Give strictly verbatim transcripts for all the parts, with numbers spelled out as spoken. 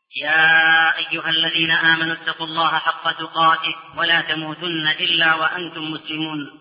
يا أيها الذين آمنوا اتقوا الله حق تقاته ولا تموتن إلا وأنتم مسلمون.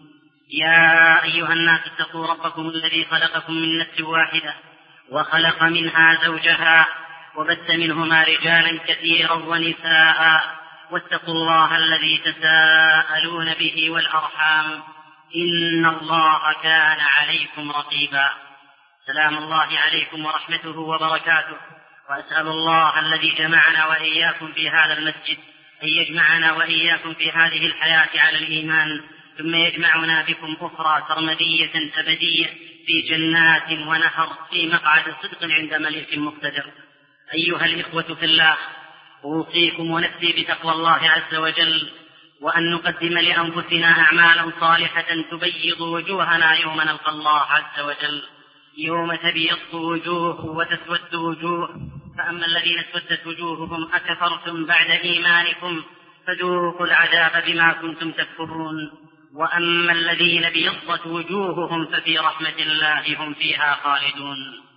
يا أيها الناس اتقوا ربكم الذي خلقكم من نفس واحدة وخلق منها زوجها وبث منهما رجالا كثيرا ونساء واتقوا الله الذي تساءلون به والأرحام إن الله كان عليكم رقيبا. سلام الله عليكم ورحمته وبركاته، وأسأل الله الذي جمعنا وإياكم في هذا المسجد أن يجمعنا وإياكم في هذه الحياة على الإيمان، ثم يجمعنا بكم أخرى سرمدية أبدية في جنات ونهر في مقعد صدق عند مليك مقتدر. أيها الإخوة في الله، أوصيكم ونفسي بتقوى الله عز وجل، وأن نقدم لأنفسنا أعمالا صالحة تبيض وجوهنا يوم نلقى الله عز وجل، يوم تبيض وجوه وتسود وجوه. فأما الذين اسودت وجوههم أكفرتم بعد إيمانكم فذوقوا العذاب بما كنتم تكفرون، وأما الذين بيضت وجوههم ففي رحمة الله هم فيها خالدون.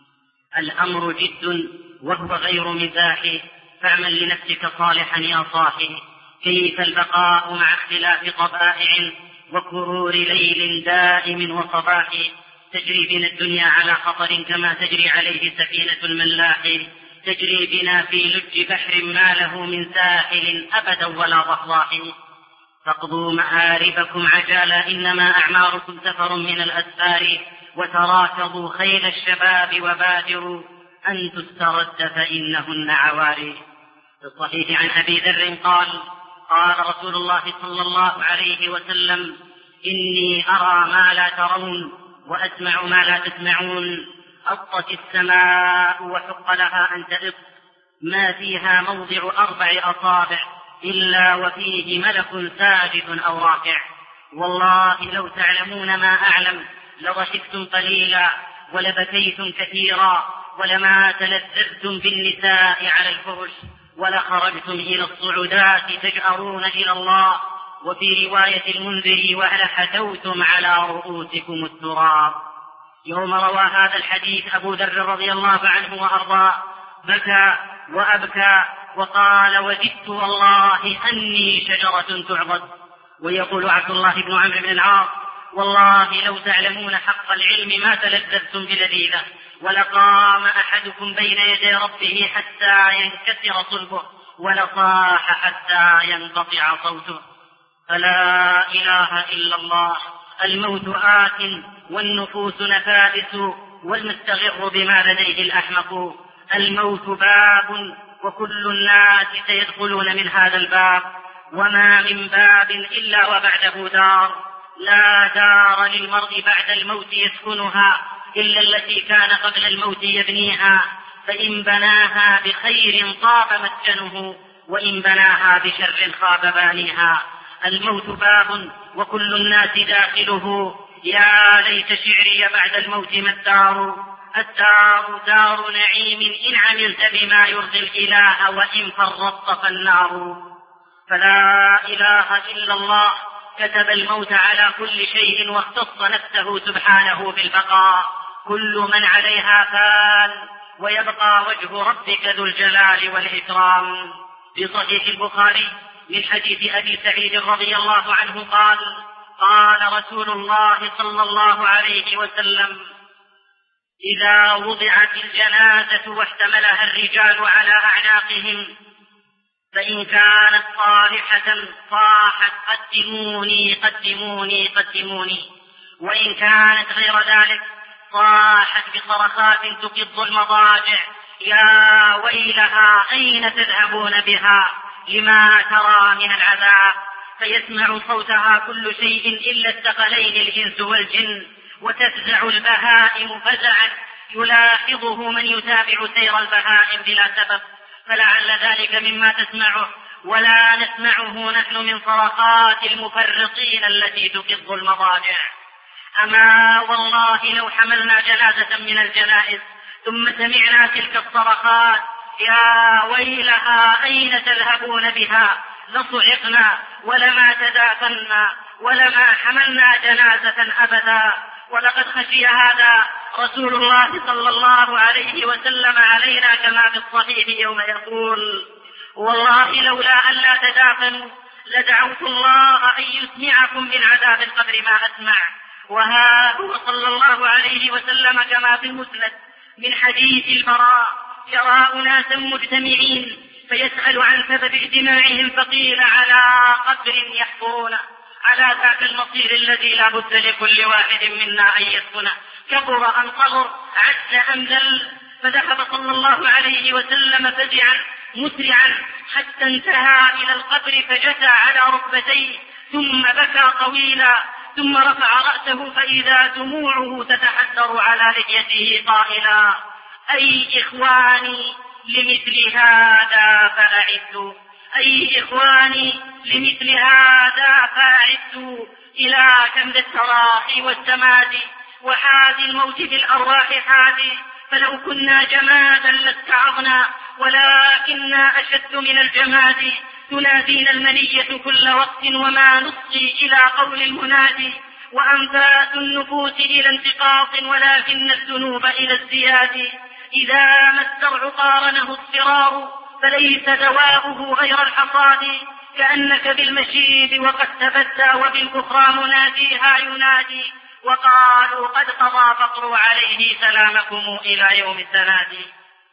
الأمر جد وهو غير مزاح، فاعمل لنفسك صالحا يا صاحي. كيف البقاء مع اختلاف طبائع وكرور ليل دائم وصباح؟ تجري بنا الدنيا على خطر كما تجري عليه سفينة الملاح، تجري بنا في لج بحر ما له من ساحل أبدا ولا ضحضاح. فاقضوا مآربكم عجالا إنما أعماركم سفر من الأسفار، وتراكضوا خيل الشباب وبادروا أن تسترد فإنهن عواري. في الصحيح عن أبي ذر قال قال رسول الله صلى الله عليه وسلم: إني أرى ما لا ترون وأسمع ما لا تسمعون. أطت السماء وحق لها أن تئط، ما فيها موضع أربع أصابع إلا وفيه ملك ساجد أو راكع. والله لو تعلمون ما أعلم لضحكتم قليلا ولبكيتم كثيرا، ولما تلذذتم بالنساء على الفرش، ولخرجتم إلى الصعودات تجأرون إلى الله. وفي رواية المنذري: ولحتوتم على رؤوسكم التراب. يوم روى هذا الحديث أبو ذر رضي الله عنه وأرضاه بكى وأبكى وقال: وجدت والله أني شجرة تعبد. ويقول عبد الله بن عمرو بن العاص: والله لو تعلمون حق العلم ما تلذذتم بلذيذة، ولقام أحدكم بين يدي ربه حتى ينكسر صلبه، ولصاح حتى ينقطع صوته. فلا إله إلا الله. الموت آت والنفوس نفائس، والمستغر بما لديه الأحمق. الموت باب وكل الناس سيدخلون من هذا الباب، وما من باب إلا وبعده دار. لا دار للمرء بعد الموت يسكنها إلا التي كان قبل الموت يبنيها، فإن بناها بخير طاب مسكنه، وإن بناها بشر خاب بانيها. الموت باب وكل الناس داخله، يا ليت شعري بعد الموت ما الدار. الدار دار نعيم إن عملت بما يرضي الإله، وإن فرطت فالنار. فلا إله إلا الله كتب الموت على كل شيء، واختص نفسه سبحانه بالبقاء. كل من عليها فان، ويبقى وجه ربك ذو الجلال والإكرام. في صحيح البخاري من حديث أبي سعيد رضي الله عنه قال: قال رسول الله صلى الله عليه وسلم: إذا وضعت الجنازة واحتملها الرجال على أعناقهم، فإن كانت صالحة صاحت: قدموني قدموني قدموني. وإن كانت غير ذلك صاحت بصرخات تقض المضاجع: يا ويلها أين تذهبون بها لما ترى من العذاب. فيسمع صوتها كل شيء إلا الثقلين الإنس والجن، وتفزع البهائم فزعا يلاحظه من يتابع سير البهائم بلا سبب، فلعل ذلك مما تسمعه ولا نسمعه نحن من صرخات المفرطين التي تقض المضاجع. أما والله لو حملنا جنازة من الجنائز ثم سمعنا تلك الصرخات: يا ويلها أين تذهبون بها، لصعقنا ولما تدافنا ولما حملنا جنازة أبدا. ولقد خشي هذا رسول الله صلى الله عليه وسلم علينا كما في الصحيح يوم يقول: والله لولا أن لا تدافنوا لدعوت الله أن يسمعكم من عذاب القبر ما أسمع. وها هو صلى الله عليه وسلم كما في المسند من حديث البراء يرى أناسا مجتمعين فيسأل عن سبب اجتماعهم فقيل: على قبر يحفرون، على ذاك المصير الذي لا بد لكل واحد منا أن يسكنه، كبر أم صغر، عز أم ذل. فذهب صلى الله عليه وسلم فزعا مسرعا حتى انتهى إلى القبر فجثى على ركبتيه ثم بكى طويلا، ثم رفع رأسه فإذا دموعه تتحدر على لحيته قائلا: أي إخواني لمثل هذا فأعدوا، أي إخواني لمثل هذا فأعدوا. إلى كم ذا التراحي والسماد وحادي الموت بالأرواح حادي، فلو كنا جمادا لاستعظنا ولكننا أشد من الجماد. تنادينا المنية كل وقت وما نصغي إلى قول المنادي، وأنفاس النفوس إلى انتقاص ولكن الذنوب إلى الزياد. إذا ما الزرع قارنه الصرار فليس دواؤه غير الحصاد، كأنك بالمشيب وقد تبدى وبالأخرى مناديها ينادي، وقالوا قد قضى فقر عليه سلامكم إلى يوم التنادي.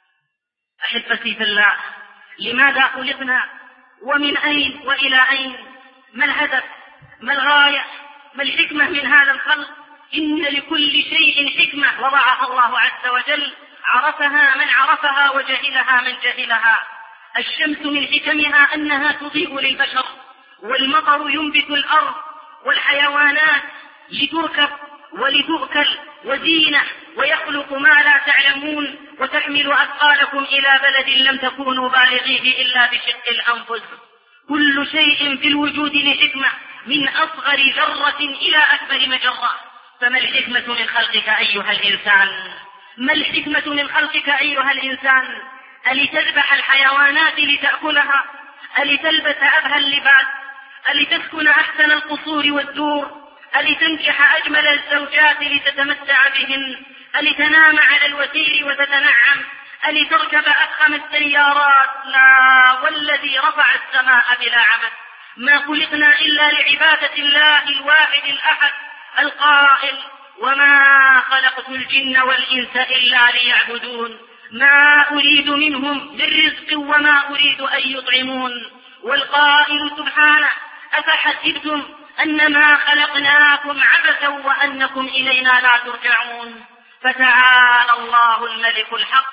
أحبتي في الله، لماذا خلقنا؟ ومن أين وإلى أين؟ ما الهدف؟ ما الغاية؟ ما الحكمة من هذا الخلق؟ إن لكل شيء حكمة وضعها الله عز وجل، عرفها من عرفها وجهلها من جهلها. الشمس من حكمها أنها تضيء للبشر، والمطر ينبت الأرض، والحيوانات لتركب ولتؤكل وزينة، ويخلق ما لا تعلمون، وتحمل أثقالكم إلى بلد لم تكونوا بالغيه إلا بشق الأنفس. كل شيء في الوجود لحكمة، من أصغر ذرة إلى أكبر مجرة. فما الحكمة من خلقك أيها الإنسان؟ ما الحكمة من خلقك أيها الإنسان؟ ألتذبح الحيوانات لتأكلها؟ ألتلبس أبهى اللباس؟ ألتسكن أحسن القصور والدور؟ ألتنكح أجمل الزوجات لتتمتع بهن؟ ألتنام على الوتير وتتنعم؟ ألتركب أفخم السيارات؟ لا، والذي رفع السماء بلا عمد. ما خلقنا إلا لعبادة الله الواحد الأحد القائل: وما خلقت الجن والإنس إلا ليعبدون، ما أريد منهم من رزق وما أريد أن يطعمون. والقائل سبحانه: أفحسبتم أنما خلقناكم عبثا وأنكم إلينا لا ترجعون. فتعالى الله الملك الحق،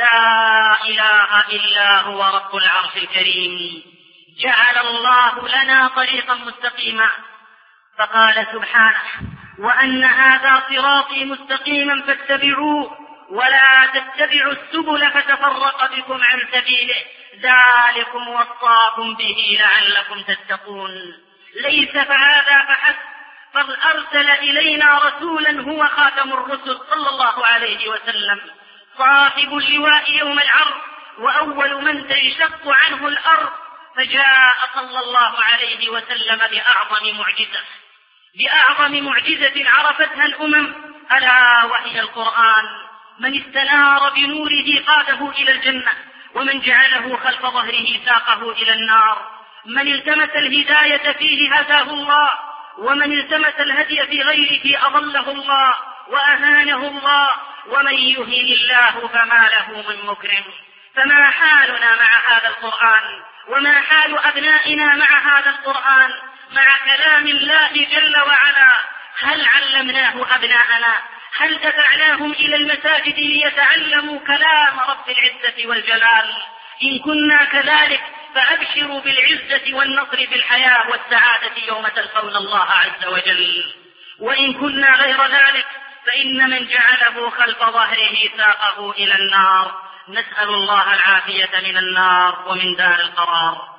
لا إله إلا هو رب العرش الكريم. جعل الله لنا طريقا مستقيما، فقال سبحانه: وأن هذا صراطي مستقيما فاتبعوه ولا تتبعوا السبل فتفرق بكم عن سبيله، ذلكم وصاكم به لعلكم تتقون. ليس فهذا فحسب، بل أرسل إلينا رسولا هو خاتم الرسل صلى الله عليه وسلم، صاحب اللواء يوم العرض، وأول من تنشق عنه الأرض. فجاء صلى الله عليه وسلم بأعظم معجزة بأعظم معجزة عرفتها الأمم، ألا وهي القرآن. من استنار بنوره قاده إلى الجنة، ومن جعله خلف ظهره ساقه إلى النار. من التمس الهداية فيه هداه الله، ومن التمس الهدي في غيره أضله الله وأهانه الله، ومن يهن الله فما له من مكرم. فما حالنا مع هذا القرآن؟ وما حال أبنائنا مع هذا القرآن، مع كلام الله جل وعلا؟ هل علمناه أبناءنا؟ هل دفعناهم إلى المساجد ليتعلموا كلام رب العزة والجلال؟ إن كنا كذلك فأبشروا بالعزة والنصر في الحياة والسعادة يوم تلقون الله عز وجل. وإن كنا غير ذلك فإن من جعله خلف ظهره ساقه إلى النار. نسأل الله العافية من النار ومن دار القرار.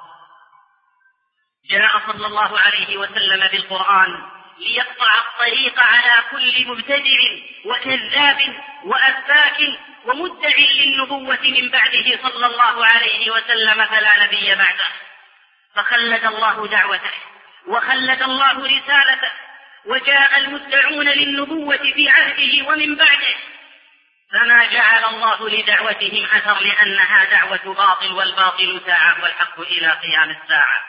جاء صلى الله عليه وسلم بالقرآن ليقطع الطريق على كل مبتدع وكذاب وأفاك ومدع للنبوة من بعده صلى الله عليه وسلم، فلا نبي بعده. فخلد الله دعوته وخلد الله رسالته، وجاء المدعون للنبوة في عهده ومن بعده فما جعل الله لدعوتهم أثر لأنها دعوة باطل، والباطل ساعة والحق إلى قيام الساعة.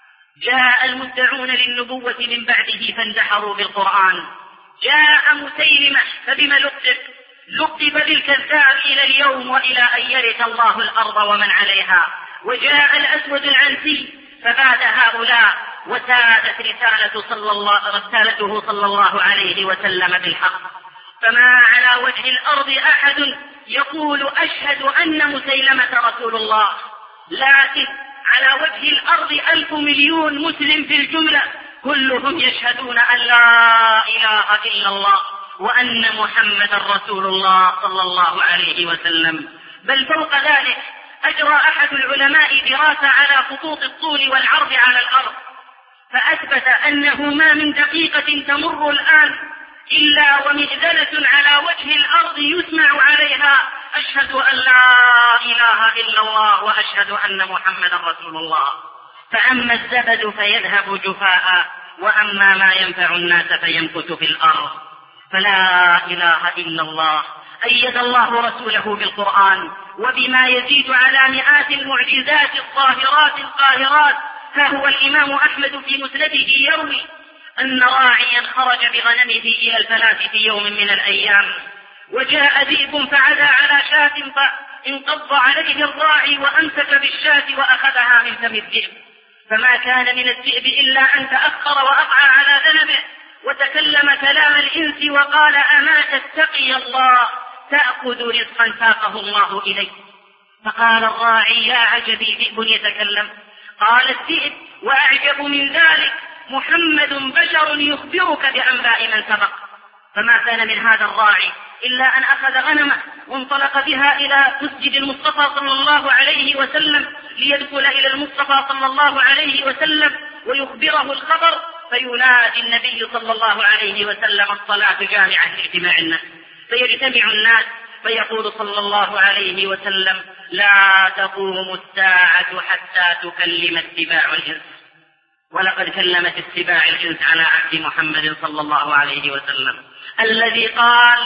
جاء المدعون للنبوة من بعده فاندحروا بالقرآن. جاء مسيلمة فبما لقب لقب بالكذاب إلى اليوم وإلى أن يرث الله الأرض ومن عليها. وجاء الأسود العنسي فباد هؤلاء وسادت رسالة صلى الله رسالته صلى الله عليه وسلم بالحق. فما على وجه الأرض أحد يقول أشهد أن مسيلمة رسول الله، لكن على وجه الأرض ألف مليون مسلم في الجملة كلهم يشهدون أن لا إله إلا الله وأن محمد رسول الله صلى الله عليه وسلم. بل فوق ذلك أجرى أحد العلماء دراسة على خطوط الطول والعرض على الأرض، فأثبت أنه ما من دقيقة تمر الآن إلا ومئذلة على وجه الأرض يسمع عليها أشهد أن لا إله إلا الله وأشهد أن محمد رسول الله. فأما الزبد فيذهب جفاء، وأما ما ينفع الناس فيمكث في الأرض. فلا إله إلا الله أيد الله رسوله بالقرآن وبما يزيد على مئات المعجزات الظاهرات القاهرات. فهو الإمام أحمد في مسنده يروي أن راعيا خرج بغنمه إلى الفلاة في يوم من الأيام، وجاء ذئب فعلى على شاة فانقض عليه الراعي وأمسك بالشاة وأخذها من فم الذئب، فما كان من الذئب إلا أن تأخر وأقع على ذنبه وتكلم كلام الإنس وقال أما تتقي الله تأخذ رزقا ساقه الله إليك. فقال الراعي يا عجبي ذئب يتكلم. قال الذئب وأعجب من ذلك محمد بشر يخبرك بأنباء من سبق. فما كان من هذا الراعي إلا أن أخذ غنمه وانطلق بها إلى مسجد المصطفى صلى الله عليه وسلم ليدخل إلى المصطفى صلى الله عليه وسلم ويخبره الخبر، فينادي النبي صلى الله عليه وسلم الصلاة جامعة لاجتماع الناس، فيجتمع الناس فيقول صلى الله عليه وسلم لا تقوم الساعة حتى تكلم السباع الإنس. ولقد كلمت السباع الإنس على عهد محمد صلى الله عليه وسلم الذي قال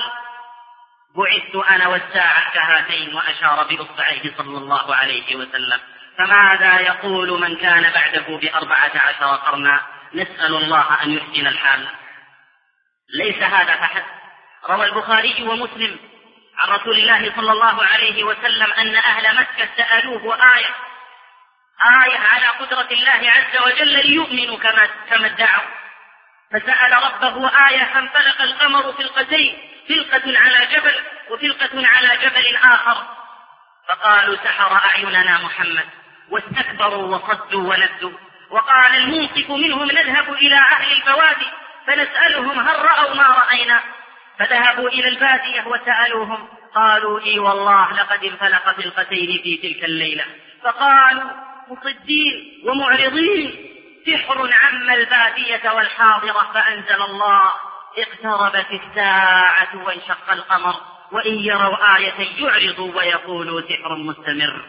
بعثت أنا والساعة كهاتين، وأشار بإصبعيه صلى الله عليه وسلم. فماذا يقول من كان بعده بأربعة عشر قرنا؟ نسأل الله أن يحسن الحال. ليس هذا فحسب، روى البخاري ومسلم عن رسول الله صلى الله عليه وسلم أن أهل مكة سألوه آية آية على قدرة الله عز وجل ليؤمنوا كما كما ادعوا، فسأل ربه آية فانفلق القمر فلقتين، فلقة على جبل وفلقة على جبل آخر، فقالوا سحر أعيننا محمد، واستكبروا وصدوا وندوا. وقال المنصف منهم نذهب إلى أهل البوادي فنسألهم هل رأوا ما رأينا، فذهبوا إلى البادية وسألوهم قالوا إي والله لقد انفلق فلقتين في تلك الليلة. فقالوا مصدين ومعرضين سحر عم البادية والحاضرة، فأنزل الله اقتربت الساعة وانشق القمر وإن يروا آية يعرضوا ويقولوا سحر مستمر.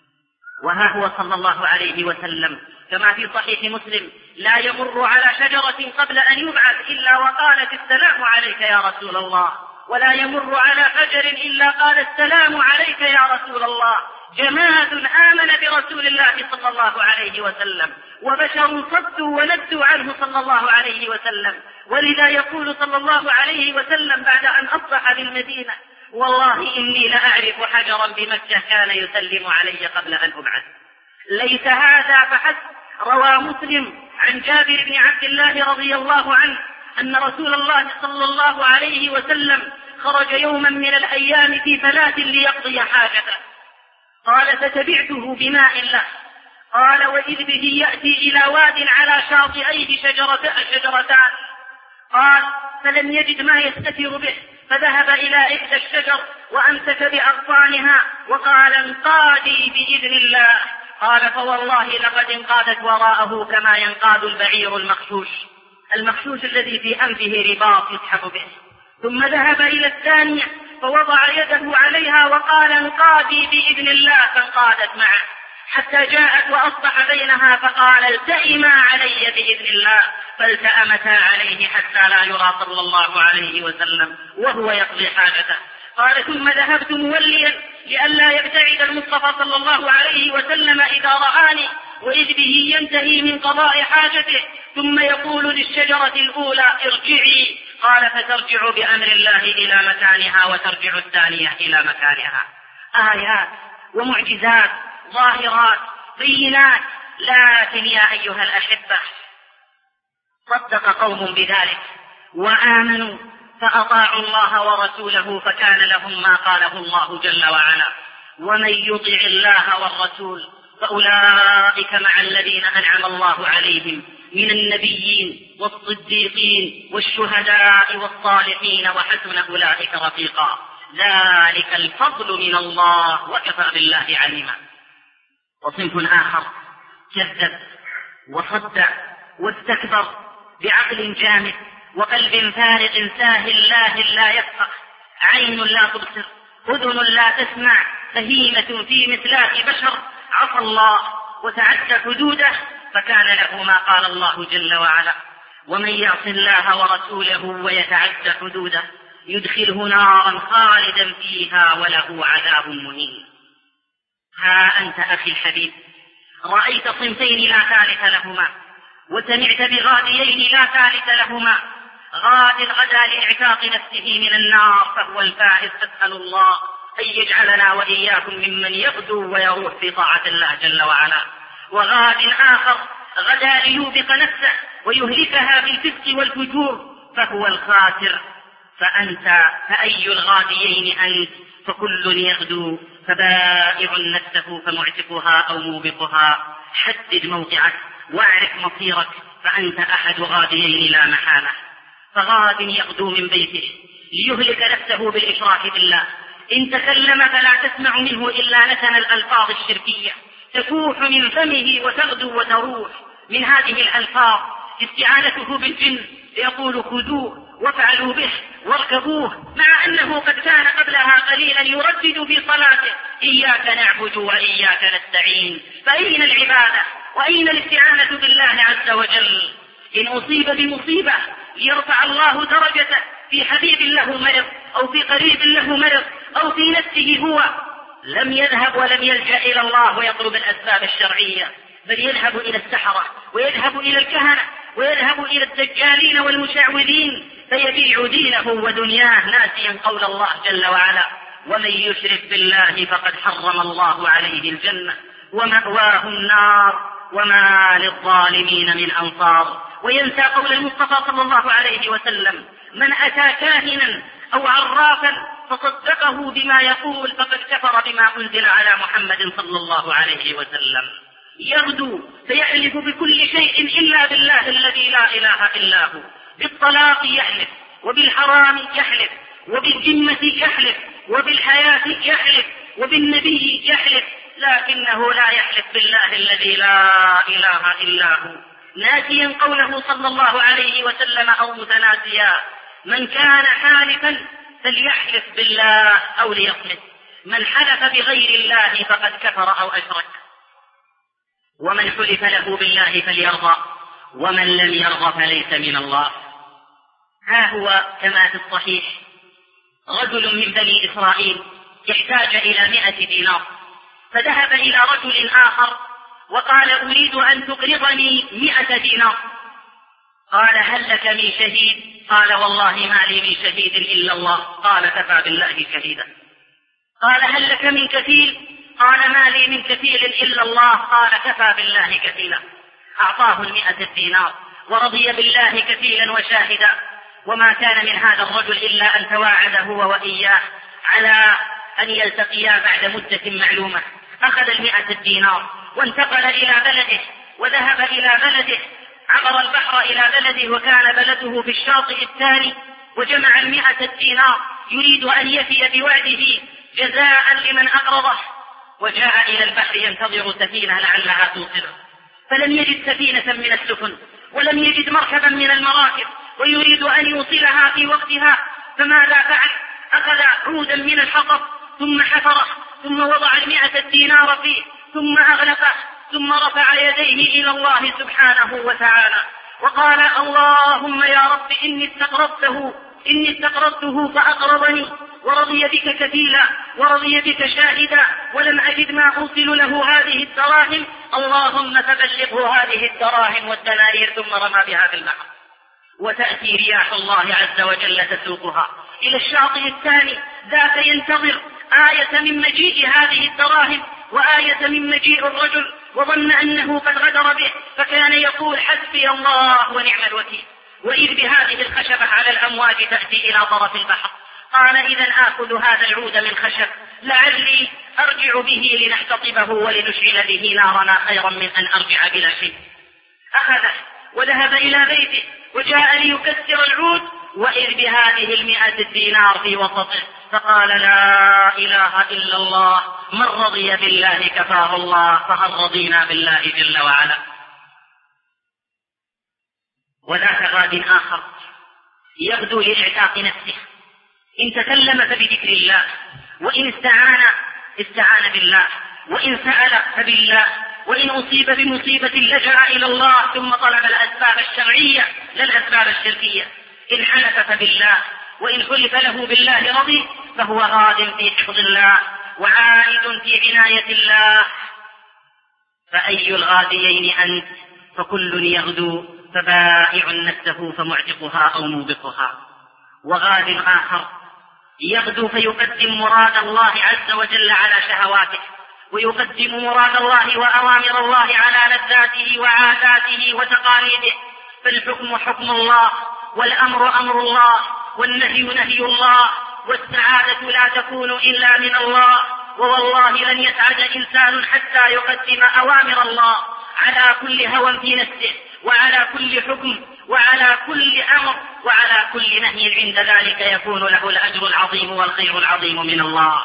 وها هو صلى الله عليه وسلم كما في صحيح مسلم لا يمر على شجرة قبل أن يبعث إلا وقالت السلام عليك يا رسول الله، ولا يمر على فجر إلا قال السلام عليك يا رسول الله. جماد آمن برسول الله صلى الله عليه وسلم، وبشر صدوا وندوا عنه صلى الله عليه وسلم. ولذا يقول صلى الله عليه وسلم بعد أن أصبح بالمدينة والله إني لأعرف حجرا بمكة كان يسلم علي قبل أن أبعث. ليس هذا فحسب، روى مسلم عن جابر بن عبد الله رضي الله عنه أن رسول الله صلى الله عليه وسلم خرج يوما من الأيام في فلاة ليقضي حاجته، قال فتبعته بماء له، قال وإذ به يأتي إلى واد على شاطئيه شجرتان، قال فلم يجد ما يستتر به فذهب إلى إحدى الشجر وأمسك بأغصانها وقال انقادي بإذن الله، قال فوالله لقد انقادت وراءه كما ينقاد البعير المخشوش المخشوش الذي في أنفه رباط يسحب به. ثم ذهب إلى الثانية فوضع يده عليها وقال انقادي بإذن الله، فانقادت معه حتى جاءت وأصبح بينها فقال التئما علي بإذن الله، فالتأمتا عليه حتى لا يرى صلى الله عليه وسلم وهو يقضي حاجته. قال ثم ذهبت موليا لئلا يبتعد المصطفى صلى الله عليه وسلم إذا رآني، وإذ به ينتهي من قضاء حاجته ثم يقول للشجرة الأولى ارجعي، قال فترجع بأمر الله إلى مكانها وترجع الثانية إلى مكانها. آيات ومعجزات ظاهرات بينات. لكن يا أيها الأحبة صدق قوم بذلك وآمنوا فأطاعوا الله ورسوله فكان لهم ما قاله الله جل وعلا: ومن يطع الله والرسول فأولئك مع الذين أنعم الله عليهم من النبيين والصديقين والشهداء والصالحين وحسن أولئك رفيقا، ذلك الفضل من الله وكفى بالله عليما. وصنف آخر كذب وصدع واستكبر بعقل جامد وقلب فارغ ساهل لاهل لا يفقه، عين لا تبصر، أذن لا تسمع، فهيمة في مثلات بشر، عصى الله وتعدى حدوده فكان له ما قال الله جل وعلا: ومن يعص الله ورسوله ويتعدى حدوده يدخله نارا خالدا فيها وله عذاب مهين. ها أنت أخي الحبيب رأيت صنفين لا ثالث لهما، وسمعت بغاديين لا ثالث لهما. غاد غدا لإعتاق نفسه من النار فهو الفائز، أسأل الله أن يجعلنا وإياكم ممن يغدو ويروح في طاعة الله جل وعلا. وغاد آخر غدا ليوبق نفسه ويهلكها بالفسق والفجور فهو الخاسر. فأنت فأي الغاديين أنت؟ فكل يغدو، فبائع نفسه فمعتقها أو موبقها. حدد موقعك واعرف مصيرك، فأنت أحد غاديين لا محالة. فغاد يغدو من بيته ليهلك نفسه بالإشراك بالله، إن تكلم فلا تسمع منه إلا نتن الألفاظ الشركية تفوح من فمه وتغدو وتروح. من هذه الألفاظ استعانته بالجن، يقول خذوه وافعلوا به واركبوه، مع أنه قد كان قبلها قليلا يردد في صلاته: إياك نعبد وإياك نستعين. فأين العبادة وأين الاستعانة بالله عز وجل؟ إن أصيب بمصيبة ليرفع الله درجته في حبيب له مرض أو في قريب له مرض أو في نفسه هو، لم يذهب ولم يلجأ إلى الله ويطلب الأسباب الشرعية، بل يذهب إلى السحرة ويذهب إلى الكهنة ويذهب إلى الدجالين والمشعوذين فيبيع دينه ودنياه ناسيا قول الله جل وعلا: ومن يشرك بالله فقد حرم الله عليه الجنة ومأواه النار وما للظالمين من أنصار. وينسى قول المصطفى صلى الله عليه وسلم: من أتى كاهنا أو عرافا فصدقه بما يقول فقد كفر بما أنزل على محمد صلى الله عليه وسلم. يغدو فيحلف بكل شيء إلا بالله الذي لا إله إلا هو، بالطلاق يحلف، وبالحرام يحلف، وبالذمة يحلف، وبالحياة يحلف، وبالنبي يحلف، لكنه لا يحلف بالله الذي لا إله إلا هو، ناسيا قوله صلى الله عليه وسلم أو متناسيا: من كان حالفا فليحلف بالله أو ليصمت، من حلف بغير الله فقد كفر أو أشرك. ومن حلف له بالله فليرضى، ومن لم يرضى فليس من الله. ها هو كما في الصحيح: رجل من بني إسرائيل يحتاج إلى مئة دينار، فذهب إلى رجل آخر وقال: أريد أن تقرضني مئة دينار. قال: هل لك من شهيد؟ قال: والله ما لي من شهيد إلا الله. قال: كفى بالله شهيدا. قال: هل لك من كفيل؟ قال: ما لي من كفيل إلا الله. قال: كفى بالله كفيلا. أعطاه المئة الدينار ورضي بالله كفيلا وشاهدا. وما كان من هذا الرجل إلا أن تواعد هو وإياه على أن يلتقيا بعد مدة معلومة. أخذ المئة الدينار وانتقل إلى بلده وذهب إلى بلده، عبر البحر إلى بلده وكان بلده في الشاطئ الثاني، وجمع المئة الدينار يريد أن يفي بوعده جزاء لمن أقرضه، وجاء إلى البحر ينتظر سفينة لعلها توصله، فلم يجد سفينة من السفن ولم يجد مركبا من المراكب ويريد أن يوصلها في وقتها، فماذا فعل؟ أخذ عودا من الحطب ثم حفره ثم وضع المئة الدينار فيه ثم أغلقه ثم رفع يديه إلى الله سبحانه وتعالى وقال: اللهم يا رب إني استقرضته إني استقرضته فأقرضني ورضي بك كفيلا ورضي بك شاهدا ولم أجد ما أوصل له هذه الدراهم، اللهم فبلغه هذه الدراهم والدنانير، ثم رمى بها في البحر. وتأتي رياح الله عز وجل تسوقها إلى الشاطئ الثاني، ذاك ينتظر آية من مجيء هذه الدراهم وآية من مجيء الرجل، وظن أنه قد غدر به، فكان يقول حسبي الله ونعم الوكيل. وإذ بهذه الخشبة على الأمواج تأتي إلى طرف البحر، قال إذا آخذ هذا العود من خشب لعلي أرجع به لنحتطبه ولنشعل به نارنا خيرا من أن أرجع بلا شيء. أخذه وذهب إلى بيته وجاء ليكسر العود، وإذ بهذه المئة الدينار في وسطه، فقال لا إله إلا الله، من رضي بالله كفاه الله، فهل رضينا بالله جل وعلا. وذاك غاد آخر يغدو لإعتاق نفسه، إن تكلم فبذكر الله، وإن استعان استعان بالله، وإن سأل فبالله، وإن أصيب بمصيبة لجأ إلى الله ثم طلب الأسباب الشرعية لا الأسباب الشركية. إن حلف فبالله، وإن حلف له بالله رضي، فهو غاد في حفظ الله وعائد في عناية الله. فأي الغاديين أنت؟ فكل يغدو، فبائع نفسه فمعتقها أو موبقها. وغاد آخر يغدو فيقدم مراد الله عز وجل على شهواته، ويقدم مراد الله وأوامر الله على لذاته وعاداته وتقاليده. فالحكم حكم الله، والأمر أمر الله، والنهي نهي الله، والسعادة لا تكون إلا من الله. ووالله لن يسعد إنسان حتى يقدم أوامر الله على كل هوى في نفسه، وعلى كل حكم، وعلى كل أمر، وعلى كل نهي، عند ذلك يكون له الأجر العظيم والخير العظيم من الله.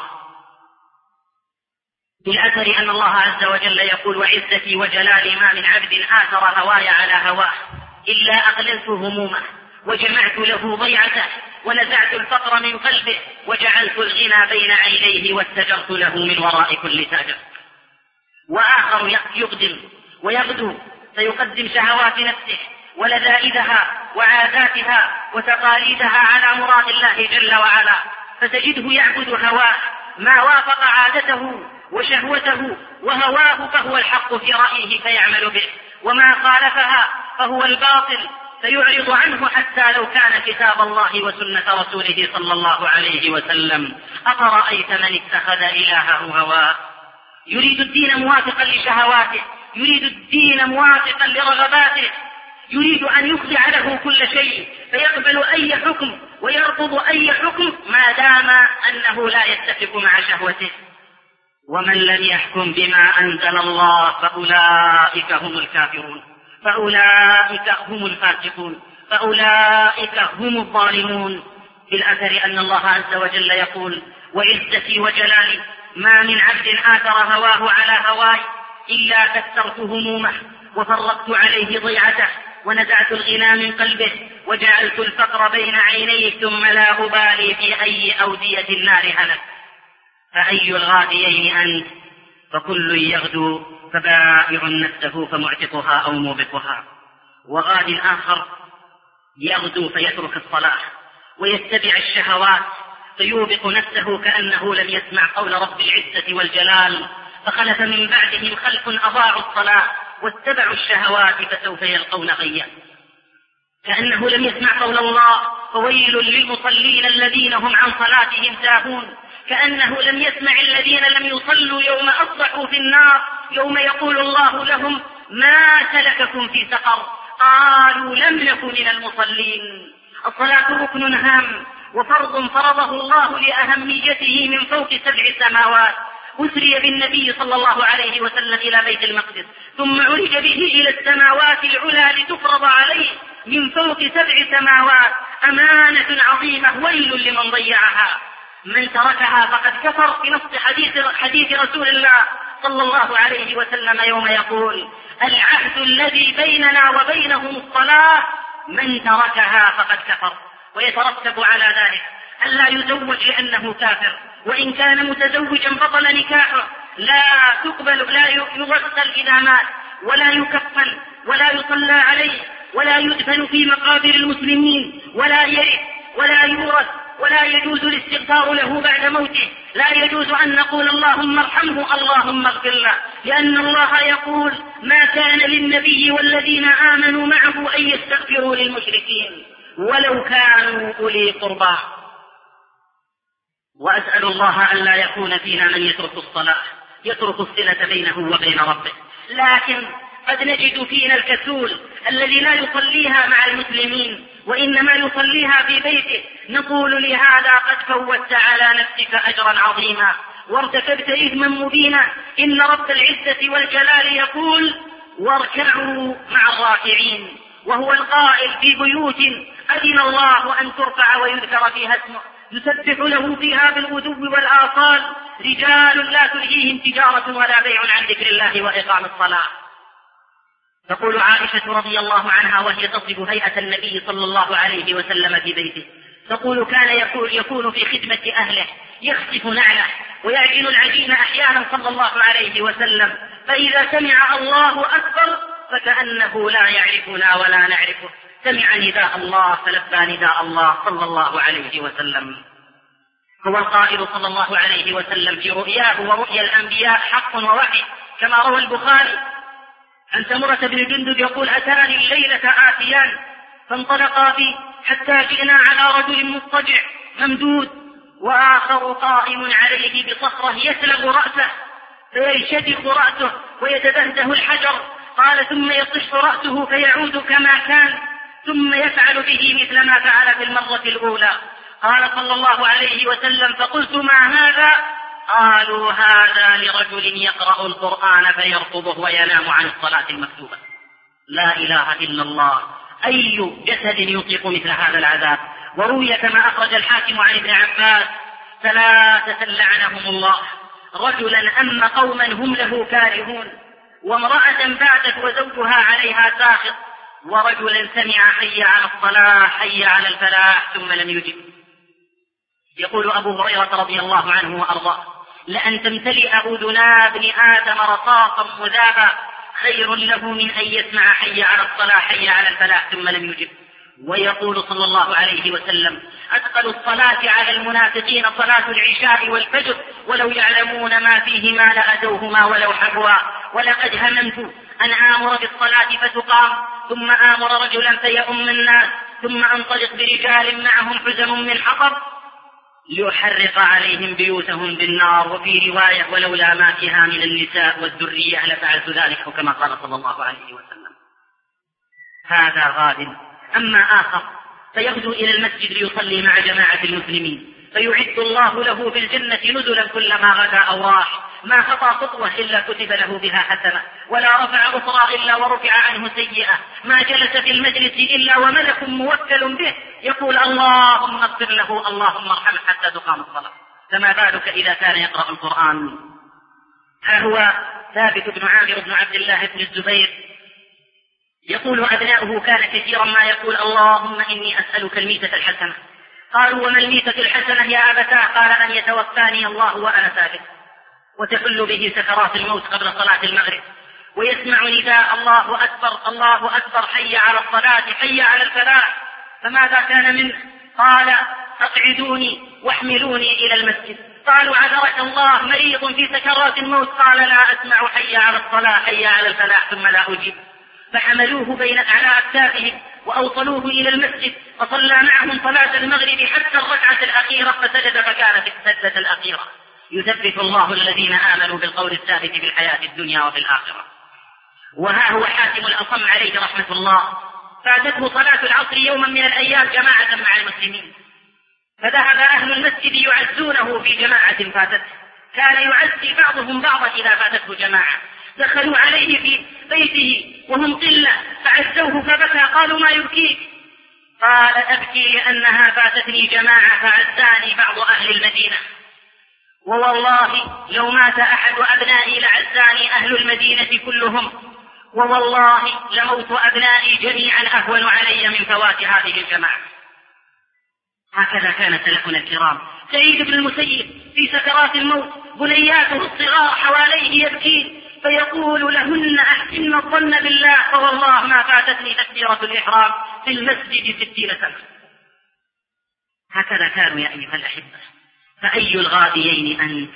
في الأثر أن الله عز وجل يقول وعزتي وجلالي ما من عبد آثر هواي على هواه إلا أقللت همومه وجمعت له ضيعته ونزعت الفقر من قلبه وجعلت الغنى بين عينيه واستجرت له من وراء كل تاجر. وآخر يقدم ويغدو فيقدم شهوات نفسه ولذائذها وعاداتها وتقاليدها على مراد الله جل وعلا، فتجده يعبد هواه، ما وافق عادته وشهوته وهواه فهو الحق في رأيه فيعمل به، وما خالفها فهو الباطل فيعرض عنه حتى لو كان كتاب الله وسنة رسوله صلى الله عليه وسلم. أفرأيت من اتخذ إلهه هواه؟ يريد الدين موافقا لشهواته، يريد الدين موافقا لرغباته، يريد أن يخضع له كل شيء، فيقبل أي حكم ويرفض أي حكم ما دام أنه لا يتفق مع شهوته. ومن لم يحكم بما أنزل الله فأولئك هم الكافرون، فأولئك هم الفاسقون، فأولئك هم الظالمون. في الأثر أن الله عز وجل يقول وعزتي وجلالي ما من عبد آثر هواه على هواي إلا كثرت همومه وفرقت عليه ضيعته ونزعت الغنى من قلبه وجعلت الفقر بين عينيه ثم لا أبالي في أي أودية النار هلك. فأي الغاديين أنت؟ فكل يغدو فبائع نفسه فمعتقها أو موبقها. وغاد آخر يغدو فيترك الصلاة ويتبع الشهوات فيوبق نفسه كأنه لم يسمع قول رب العزة والجلال فخلف من بعدهم خلف أضاعوا الصلاة واتبعوا الشهوات فسوف يلقون غيا. كأنه لم يسمع قول الله فويل للمصلين الذين هم عن صلاتهم ساهون. كأنه لم يسمع الذين لم يصلوا يوم أصبحوا في النار، يوم يقول الله لهم ما سلككم في سقر؟ قالوا لم نكن من المصلين. الصلاة ركن هام وفرض فرضه الله لأهميته من فوق سبع سماوات. أسري بالنبي صلى الله عليه وسلم إلى بيت المقدس ثم عرج به إلى السماوات العلى لتفرض عليه من فوق سبع سماوات. أمانة عظيمة ويل لمن ضيعها. من تركها فقد كفر، في نص حديث, حديث رسول الله صلى الله عليه وسلم يوم يقول العهد الذي بيننا وبينهم الصلاة، من تركها فقد كفر. ويترتب على ذلك ألا يزوج لأنه كافر، وإن كان متزوجا بطل نكاحه، لا تقبل، لا يغسل إذا مات، ولا يكفن، ولا يصلى عليه، ولا يدفن في مقابر المسلمين، ولا يرث ولا يورث ولا يجوز الاستغفار له بعد موته. لا يجوز أن نقول اللهم ارحمه اللهم اغفر له، لأن الله يقول ما كان للنبي والذين آمنوا معه أن يستغفروا للمشركين ولو كانوا أولي قربى. وأسأل الله أن لا يكون فينا من يترك الصلاة، يترك الصلة بينه وبين ربه، لكن قد نجد فينا الكسول الذي لا يصليها مع المسلمين وإنما يصليها في بيته. نقول لهذا قد فوتت على نفسك أجرا عظيما وارتكبت إثما مبينا. إن رب العزة والجلال يقول واركعوا مع الراكعين، وهو القائل في بيوت أذن الله أن ترفع ويذكر فيها اسمه يسبح له فيها بالغدو والآصال رجال لا تلهيهم تجارة ولا بيع عن ذكر الله وإقام الصلاة. تقول عائشة رضي الله عنها وهي تصف هيئة النبي صلى الله عليه وسلم في بيته، تقول كان يكون, يكون في خدمة أهله يخسف نعله ويعجن العجين أحيانا صلى الله عليه وسلم، فإذا سمع الله أكبر فكأنه لا يعرفنا ولا نعرفه، سمع نداء الله فلبى نداء الله صلى الله عليه وسلم. هو القائل صلى الله عليه وسلم في رؤياه ورؤيا الأنبياء حق ووحي، كما روى البخاري عن سمرة بن جندب يقول أتاني الليلة آتيان فانطلقا بي حتى جئنا على رجل مضطجع ممدود وآخر قائم عليه بصخرة يسلغ رأسه فيشدق رأسه ويتدهده الحجر، قال ثم يطش رأسه فيعود كما كان ثم يفعل به مثل ما فعل في المرة الأولى. قال صلى الله عليه وسلم فقلت ما هذا؟ قالوا هذا لرجل يقرأ القرآن فيرقبه وينام عن الصلاة المكتوبة. لا إله إلا الله، أي جسد يطيق مثل هذا العذاب؟ وروي كما أخرج الحاكم عن ابن عباس ثلاثة لعنهم الله، رجلا أم قوما هم له كارهون، وامرأة باتت وزوجها عليها ساخط، ورجلا سمع حي على الصلاة حي على الفلاح ثم لم يجب. يقول أبو هريرة رضي الله عنه وأرضاه لأن تمتلئ أذنا ابن آدم رصاصا مذابا خير له من أن يسمع حي على الصلاة حي على الفلاح ثم لم يجب. ويقول صلى الله عليه وسلم أثقل الصلاة على المنافقين صلاة العشاء والفجر ولو يعلمون ما فيهما لأتوهما ولو حبوا. ولقد هممت أن آمر بالصلاة فتقام ثم آمر رجلا فيؤم الناس ثم أنطلق برجال معهم حزم من حطب ليحرق عليهم بيوتهم بالنار. وفي رواية ولولا ما فيها من النساء والذرية لفعلت ذلك كما قال صلى الله عليه وسلم. هذا غاد. أما آخر فيغدو إلى المسجد ليصلي مع جماعة المسلمين فيعد الله له في الجنة نزلا كلما غدا أو راح، ما خطى خطوة إلا كتب له بها حسنة، ولا رفع أخرى إلا ورفع عنه سيئة، ما جلس في المجلس إلا وملك موكل به يقول اللهم اغفر له اللهم ارحمه حتى تقام الصلاة. فما بالك إذا كان يقرأ القرآن؟ ها هو ثابت بن عامر بن عبد الله بن الزبير يقول أبناؤه كان كثيرا ما يقول اللهم إني أسألك الميتة الحسنة. قالوا وما الميتة الحسنة يا أبتاه؟ قال أن يتوفاني الله وأنا ثابت وتحل به سكرات الموت قبل صلاة المغرب ويسمع نداء الله أكبر الله أكبر حي على الصلاة حي على الفلاح. فماذا كان منه؟ قال أقعدوني واحملوني إلى المسجد. قالوا عذرك الله مريض في سكرات الموت. قال لا أسمع حي على الصلاة حي على الفلاح ثم لا أجيب. فحملوه بين على أكتافهم وأوصلوه إلى المسجد فصلى معهم صلاة المغرب حتى الركعة الأخيرة فسجد فكانت السجدة الأخيرة. يثبت الله الذين آمنوا بالقول الثابت في الحياة الدنيا وفي الآخرة. وها هو حاتم الأصم عليه رحمة الله فاتته صلاة العصر يوما من الأيام جماعة مع المسلمين، فذهب أهل المسجد يعزونه في جماعة فاتته، كان يعزي بعضهم بعضا إذا فاتته جماعة. دخلوا عليه في بيته وهم قلة فعزوه فبكى. قالوا ما يبكيك؟ قال أبكي لأنها فاتتني جماعة فعزاني بعض أهل المدينة، ووالله لو مات أحد أبنائي لعزاني أهل المدينة كلهم، ووالله لموت أبنائي جميعا أهون علي من فوات هذه الجماعة. هكذا كان سلفنا الكرام. سعيد بن المسيب في سكرات الموت بنياته الصغار حواليه يبكين فيقول لهن أحسن الظن بالله فوالله ما فاتتني تكبيرة الإحرام في المسجد ستين سنة. هكذا كانوا يا أيها الأحبة. فأي الغاديين أنت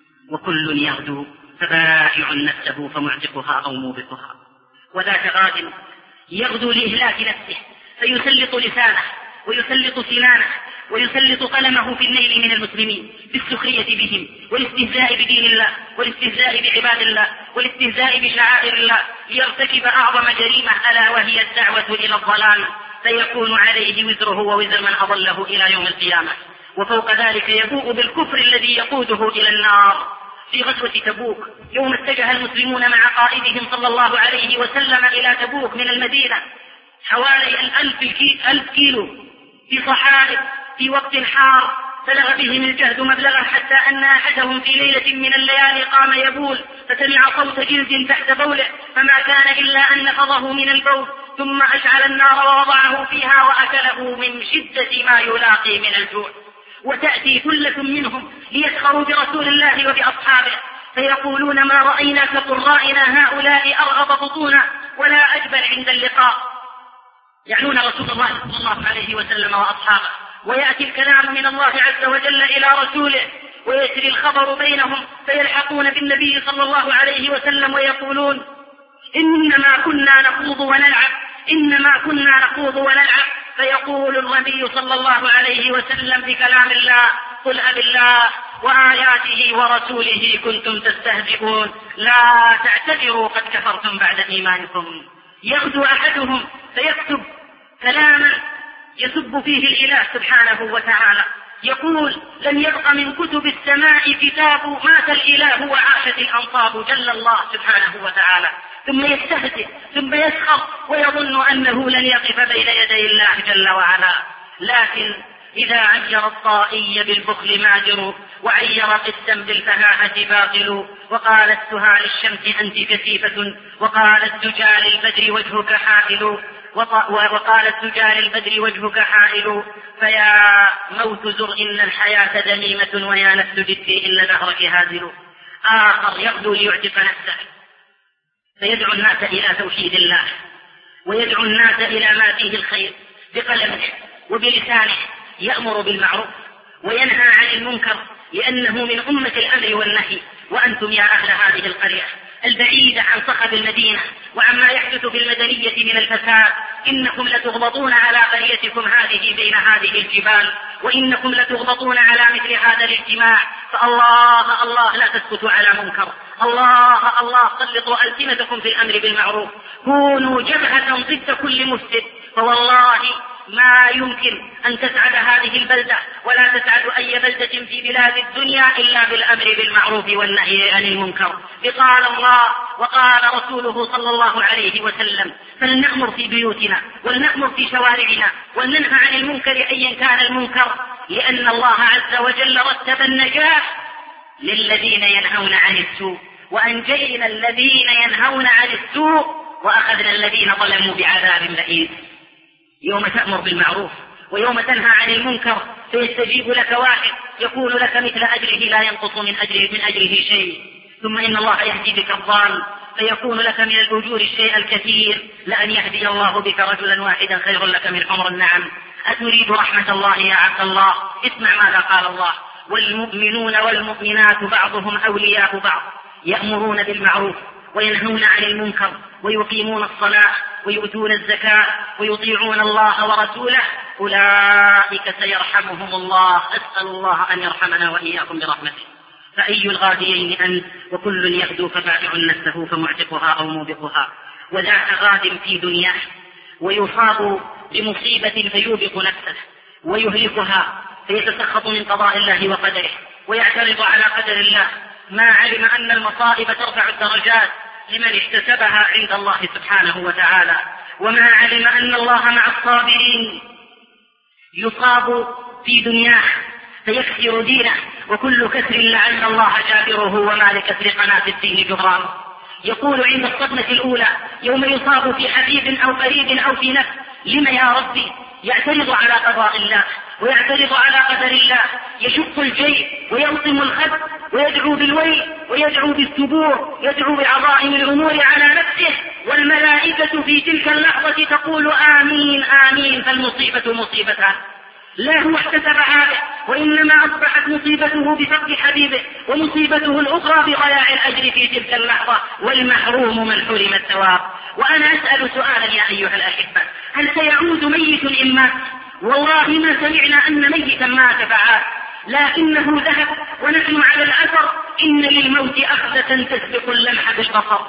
وكل يغدو فبائع نفسه فمعتقها أو موبقها. وذاك غاد يغدو لإهلاك نفسه فيسلط لسانه ويسلط سنانه ويسلط قلمه في النيل من المسلمين بالسخرية بهم والاستهزاء بدين الله والاستهزاء بعباد الله والاستهزاء بشعائر الله ليرتكب أعظم جريمة ألا وهي الدعوة إلى الضلال، فيكون عليه وزره ووزر من أضله إلى يوم القيامة. وفوق ذلك يبوء بالكفر الذي يقوده إلى النار. في غزوة تبوك يوم اتجه المسلمون مع قائدهم صلى الله عليه وسلم إلى تبوك من المدينة حوالي الألف كيلو في صحاري في وقت حار، بلغ بهم الجهد مبلغا حتى أن أحدهم في ليلة من الليالي قام يبول فسمع صوت جلد تحت بوله فما كان إلا أن نفضه من البول، ثم أشعل النار ووضعه فيها وأكله من شدة ما يلاقي من الجوع. وتأتي ثلة منهم ليسخروا برسول الله وبأصحابه فيقولون ما رأينا كقرائنا هؤلاء أرغب بطونا ولا أجبن عند اللقاء، يعنون رسول الله صلى الله عليه وسلم وأصحابه. ويأتي الكلام من الله عز وجل إلى رسوله ويسري الخبر بينهم فيلحقون بالنبي صلى الله عليه وسلم ويقولون إنما كنا نخوض ونلعب إنما كنا نخوض ونلعب فيقول النبي صلى الله عليه وسلم بكلام الله قل أبالله وآياته ورسوله كنتم تستهزئون لا تعتذروا قد كفرتم بعد إيمانكم. يغدو أحدهم فيكتب كلاما يسب فيه الإله سبحانه وتعالى، يقول لن يبق من كتب السماء كتاب مات الإله وعاشت الأنصاب جل الله سبحانه وتعالى، ثم يستهزئ ثم يسخر ويظن أنه لن يقف بين يدي الله جل وعلا. لكن إذا عير الطائي بالبخل ماجر وعير قسا بالفهاهة باطل، وقالت سهى للشمس أنت كثيفة وقالت دجى للبدر وجهك حائل وقالت دجى للبدر وجهك حائل فيا موت زر إن الحياة ذميمة ويا نفس جدي إن دهرك هازل. آخر يغدو ليعتق نفسه فيدعو الناس إلى توحيد الله ويدعو الناس إلى ما فيه الخير بقلمه وبلسانه، يأمر بالمعروف وينهى عن المنكر لأنه من أمة الأمر والنهي. وأنتم يا أهل هذه القرية البعيدة عن صخب المدينة وعما يحدث في المدنية من الفساد إنكم لتغبطون على قريتكم هذه بين هذه الجبال، وإنكم لتغبطون على مثل هذا الاجتماع، فالله الله لا تسكتوا على منكر، الله الله سلطوا ألسنتكم في الأمر بالمعروف، كونوا جبهة ضد كل مفسد، فوالله ما يمكن أن تسعد هذه البلدة ولا تسعد أي بلدة في بلاد الدنيا إلا بالأمر بالمعروف والنهي عن المنكر. قال الله وقال رسوله صلى الله عليه وسلم فلنأمر في بيوتنا ولنأمر في شوارعنا ولننهى عن المنكر أيا كان المنكر، لأن الله عز وجل رتب النجاح للذين ينهون عن السوء، وأنجينا الذين ينهون عن السوء وأخذنا الذين ظلموا بعذاب بئيس. يوم تأمر بالمعروف ويوم تنهى عن المنكر فيستجيب لك واحد يكون لك مثل أجره لا ينقص من أجره, من أجره شيء، ثم إن الله يهدي بك الضال فيكون لك من الأجور الشيء الكثير، لأن يهدي الله بك رجلا واحدا خير لك من حمر النعم. أتريد رحمة الله يا عبد الله؟ اسمع ماذا قال الله والمؤمنون والمؤمنات بعضهم أولياء بعض يأمرون بالمعروف وينهون عن المنكر ويقيمون الصلاة ويؤتون الزكاة ويطيعون الله ورسوله أولئك سيرحمهم الله. أسأل الله أن يرحمنا وإياكم برحمته. فأي الغاديين أنت وكل يغدو فبائع نفسه فمعتقها أو موبقها. وذاك غاد في دنياه ويصاب بمصيبة فيوبق نفسه ويهلكها فيتسخط من قضاء الله وقدره ويعترض على قدر الله، ما علم أن المصائب ترفع الدرجات لمن احتسبها عند الله سبحانه وتعالى، وما علم أن الله مع الصابرين. يصاب في دنياه فيكسر دينه وكل كسر لعل الله جابره وما لكسر قناة الدين جبران. يقول عند الصدمة الأولى يوم يصاب في حبيب أو قريب أو في نفس لما يا ربي، يعترض على قضاء الله ويعترض على قدر الله، يشق الجيب ويلطم الخد ويدعو بالويل ويدعو بالثبور، يدعو بعظائم الأمور على نفسه، والملائكة في تلك اللحظة تقول آمين آمين، فالمصيبة مصيبتان. لا هو احتسب هذا، وإنما أصبحت مصيبته بفقد حبيبه، ومصيبته الأخرى بضياع الأجر في تلك اللحظة، والمحروم من حرم الثواب. وأنا أسأل سؤالا يا أيها الأحبة، هل سيعود ميت إن مات؟ والله ما سمعنا أن ميتا مات فعاد، لكنه ذهب ونحن على الأثر. إن للموت أخذة تسبق اللمح بالبصر.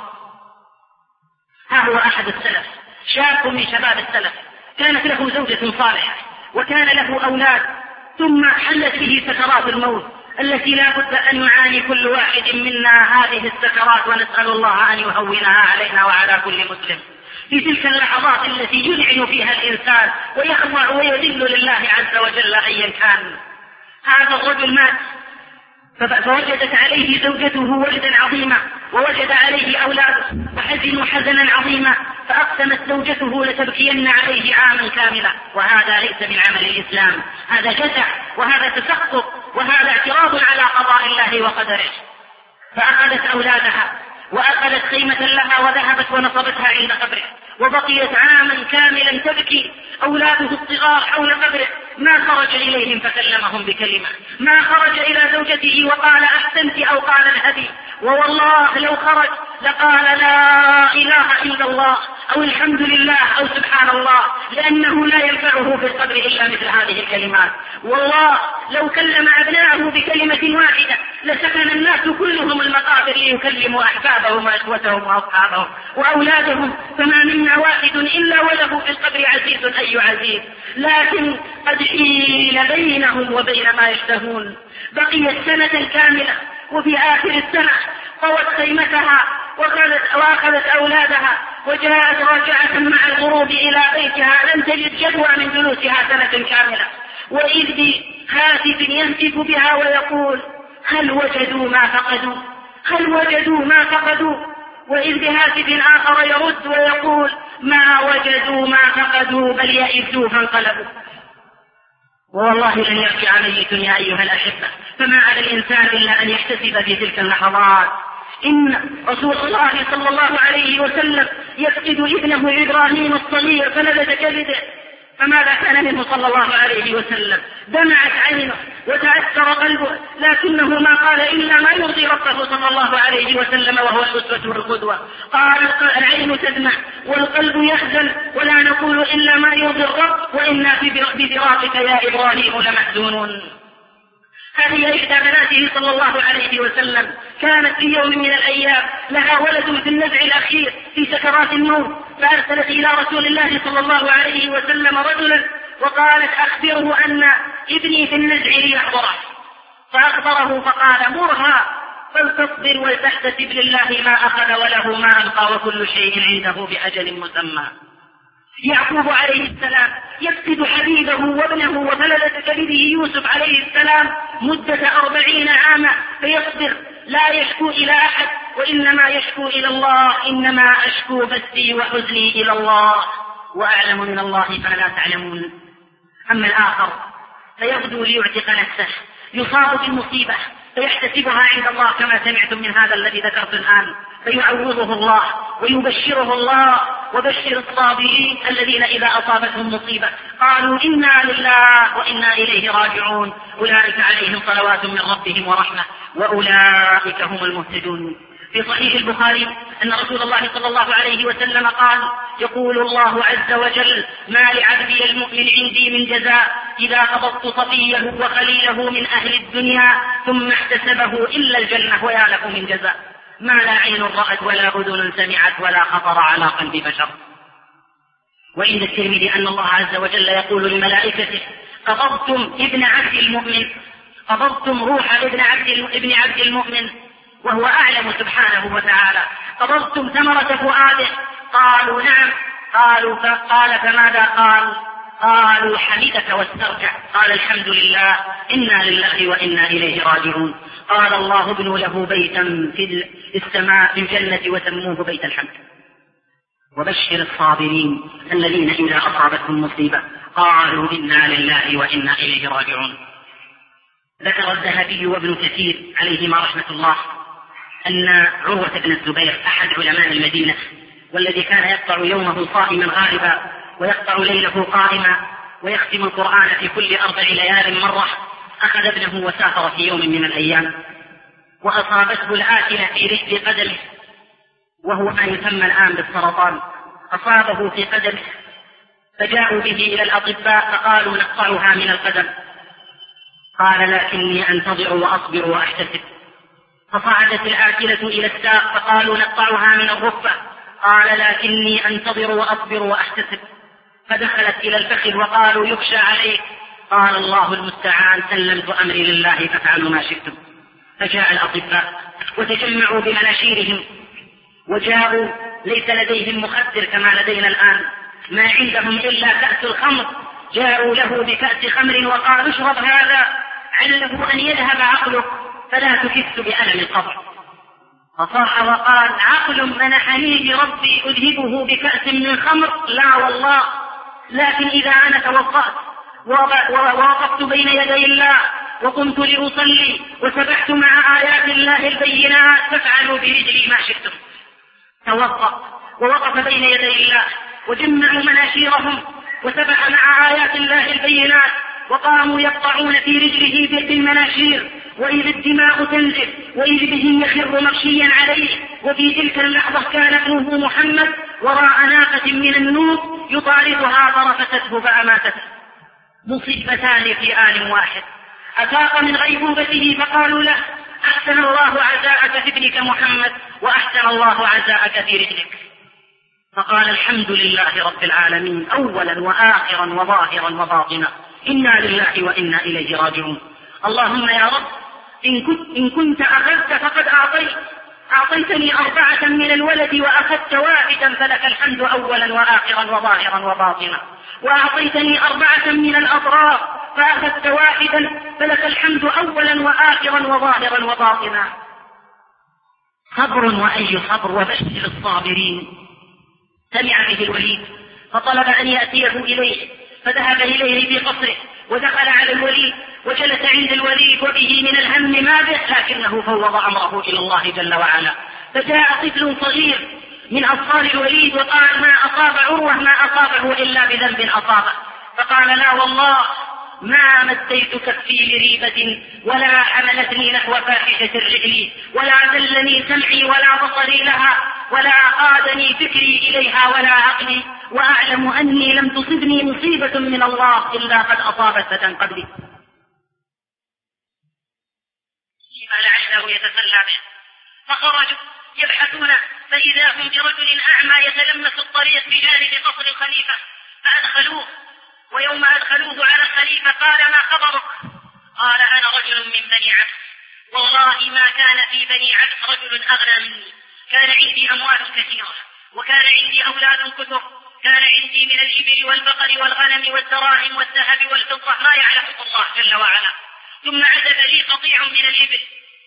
ها هو أحد السلف، شاب من شباب السلف، كانت له زوجة صالحة وكان له أولاد، ثم حلت به سكرات الموت التي لا بد أن يعاني كل واحد منا هذه السكرات، ونسأل الله أن يهونها علينا وعلى كل مسلم. في تلك اللحظات التي يذعن فيها الإنسان ويخضع ويذل لله عز وجل أيا كان، هذا الرجل مات، فوجدت عليه زوجته ولدا عظيما، ووجد عليه أولاده، وحزنوا حزنا عظيما، فأقسمت زوجته لتبكين عليه عاما كاملا. وهذا ليس من عمل الإسلام، هذا جزع، وهذا تسقط، وهذا اعتراض على قضاء الله وقدره. فأخذت أولادها وأخذت خيمة لها وذهبت ونصبتها عند قبره، وبقيت عاما كاملا تبكي. أولاده الصغار حول قبره ما خرج إليهم فكلمهم بكلمة، ما خرج إلى زوجته وقال أحسنت أو قال اذهبي، ووالله لو خرج لقال لا إله إلا الله أو الحمد لله أو سبحان الله، لأنه لا ينفعه في القبر إلا مثل هذه الكلمات. والله لو كلم أبناءه بكلمة واحدة لسكن الناس كلهم المقابر ليكلموا أحبابهم وأخوتهم وأصحابهم وأولادهم، فما منا واحد إلا وله في القبر عزيز أي عزيز، لكن قد حيل بينهم وبين ما يشتهون. بقيت سنة كاملة، وفي آخر السنة طوت خيمتها وأخذت أولادها وجاءت راجعة مع الغروب إلى بيتها، لم تجد جدوى من جلوسها سنة كاملة، وإذ بهاتف يهتف بها ويقول هل وجدوا ما فقدوا، هل وجدوا ما فقدوا، وإذ بهاتف آخر يرد ويقول ما وجدوا ما فقدوا بل يئسوا فانقلبوا. والله لن يرجع ميت يا أيها الأحبة، فما على الإنسان إلا أن يحتسب في تلك اللحظات. إن رسول الله صلى الله عليه وسلم يفقد ابنه إبراهيم الصغير فنبت كبده، فماذا كان منه صلى الله عليه وسلم؟ دمعت عينه وتأثر قلبه، لكنه ما قال إلا ما يرضي ربه صلى الله عليه وسلم وهو الأسوة والقدوة. قال العين تدمع والقلب يحزن ولا نقول إلا ما يرضي الرب، وإنا بفراقك يا إبراهيم لمحزونون. هذه إحدى بناته صلى الله عليه وسلم كانت في يوم من الأيام لها ولد في النزع الأخير في سكرات الموت، فأرسلت إلى رسول الله صلى الله عليه وسلم رجلا وقالت أخبره أن ابني في النزع ليحضره، فأخبره فقال مرها فلتصبر ولتحتسب لله ما أخذ وله ما أبقى وكل شيء عنده بأجل مسمى. يعقوب عليه السلام يفقد حبيبه وابنه وفلذة كبده يوسف عليه السلام مدة أربعين عاما، فيصبر لا يشكو إلى أحد وإنما يشكو إلى الله، إنما أشكو بثي وحزني إلى الله وأعلم من الله فلا تعلمون. أما الآخر فيغدو ليعتق نفسه، يصاب بالمصيبة فيحتسبها عند الله كما سمعتم من هذا الذي ذكرت الآن، فيعوضه الله ويبشره الله. وبشر الصابرين الذين إذا أصابتهم مصيبة قالوا إنا لله وإنا إليه راجعون، أولئك عليهم صلوات من ربهم ورحمة وأولئك هم المهتدون. في صحيح البخاري أن رسول الله صلى الله عليه وسلم قال يقول الله عز وجل ما لعبدي المؤمن عندي من جزاء إذا قبضت صفيه وخليله من أهل الدنيا ثم احتسبه إلا الجنة ويا له من جزاء ما لا عين رأت ولا أذن سمعت ولا خطر على قلب بشر. وعند الترمذي أن الله عز وجل يقول لملائكته قبضتم ابن عبد المؤمن، قبضتم روح ابن عبد ابن عبد المؤمن وهو أعلم سبحانه وتعالى، قبضتم ثمرة فؤاده. قالوا نعم. قالوا قال فماذا قال؟ قالوا حمدك واسترجع. قال الحمد لله إنا لله وإنا إليه راجعون. قال الله ابنوا له بيتا في السماء في الجنة وسموه بيت الحمد. وبشر الصابرين الذين إذا أصابتهم مصيبة قالوا إنا لله وإنا إليه راجعون. ذكر الذهبي وابن كثير عليهما رحمة الله أن عروة بن الزبير أحد علماء المدينة والذي كان يقطع يومه صائما غالبا ويقطع ليله قائما، ويختم القرآن في كل أربع ليال مرة، أخذ ابنه وسافر في يوم من الأيام، وأصابته الآكلة في رجل قدمه، وهو ما يسمى الآن بالسرطان، أصابه في قدمه، فجاءوا به إلى الأطباء فقالوا نقطعها من القدم، قال لكني أنتظر وأصبر وأحتسب. فصعدت الآكلة إلى الساق فقالوا نقطعها من الركبة، قال لكني أنتظر وأصبر وأحتسب. فدخلت إلى الفخذ وقالوا يخشى عليك، قال الله المستعان، سلمت أمري لله فافعلوا ما شئتم. فجاء الأطباء وتجمعوا بمناشيرهم وجاءوا، ليس لديهم مخدر كما لدينا الآن، ما عندهم إلا كأس الخمر، جاءوا له بكأس خمر وقالوا اشرب هذا عله أن يذهب عقلك فلا تكس بألم القبر. فصاح وقال عقل منحنيه ربي أذهبه بكأس من خمر؟ لا والله، لكن إذا أنا توضأت ووقفت بين يدي الله وقمت لأصلي وسبحت مع آيات الله البينات فافعلوا برجلي ما شئتم. توضأ ووقف بين يدي الله وجمعوا مناشيرهم وسبح مع آيات الله البينات، وقاموا يقطعون في رجله بالمناشير، وإذ الدماء تنزف وإذ به يخر مغشيا عليه. وفي تلك اللحظة كان ابنه محمد وراء ناقة من النوق يطاردها فرفسته فأماتته. مصيبتان في آن واحد. أفاق من غيبوبته فقالوا له أحسن الله عزاءك في ابنك محمد وأحسن الله عزاءك في رجلك. فقال الحمد لله رب العالمين أولا وآخرا وظاهرا وباطنا، إنا لله وإنا إليه راجعون. اللهم يا رب إن كنت, إن كنت أخذت فقد أعطيت أعطيتني أربعة من الولد وأخذت واحدا فلك الحمد أولا وآخرا وظاهرا وباطنا، وأعطيتني أربعة من الأضرار فأخذت واحدا فلك الحمد أولا وآخرا وظاهرا وباطنا. صبر وأي صبر، وبشر الصابرين. سمع به الوليد فطلب أن يأتيه إليه، فذهب إليه في قصره ودخل على الوليد وجلس عند الوليد وبه من الهم ما به، لكنه فوض أمره إلى الله جل وعلا. فجاء طفل صغير من أطفال الوليد وقال ما أصاب عروة ما أصابه إلا بذنب أصابه، فقال لا والله ما مديت كفي لريبة ولا حملتني نحو فاحشة الرجل ولا دلني سمعي ولا بصري لها ولا قادني فكري إليها ولا عقلي، وأعلم أني لم تصبني مصيبة من الله إلا قد أصابت فتى قبلي. لما لعله يتسلى به. فخرجوا يبحثون فإذا هم برجل أعمى يتلمس الطريق بجانب قصر الخليفة، فأدخلوه، ويوم أدخلوه على الخليفة قال ما خبرك؟ قال أنا رجل من بني عبس، والله ما كان في بني عبس رجل أغنى مني، كان عندي أموال كثيرة وكان عندي أولاد كثر، كان عندي من الإبل والبقر والغنم والدراهم والذهب والفضة ما يعلمه الله جل وعلا، ثم عدد لي قطيع من الإبل،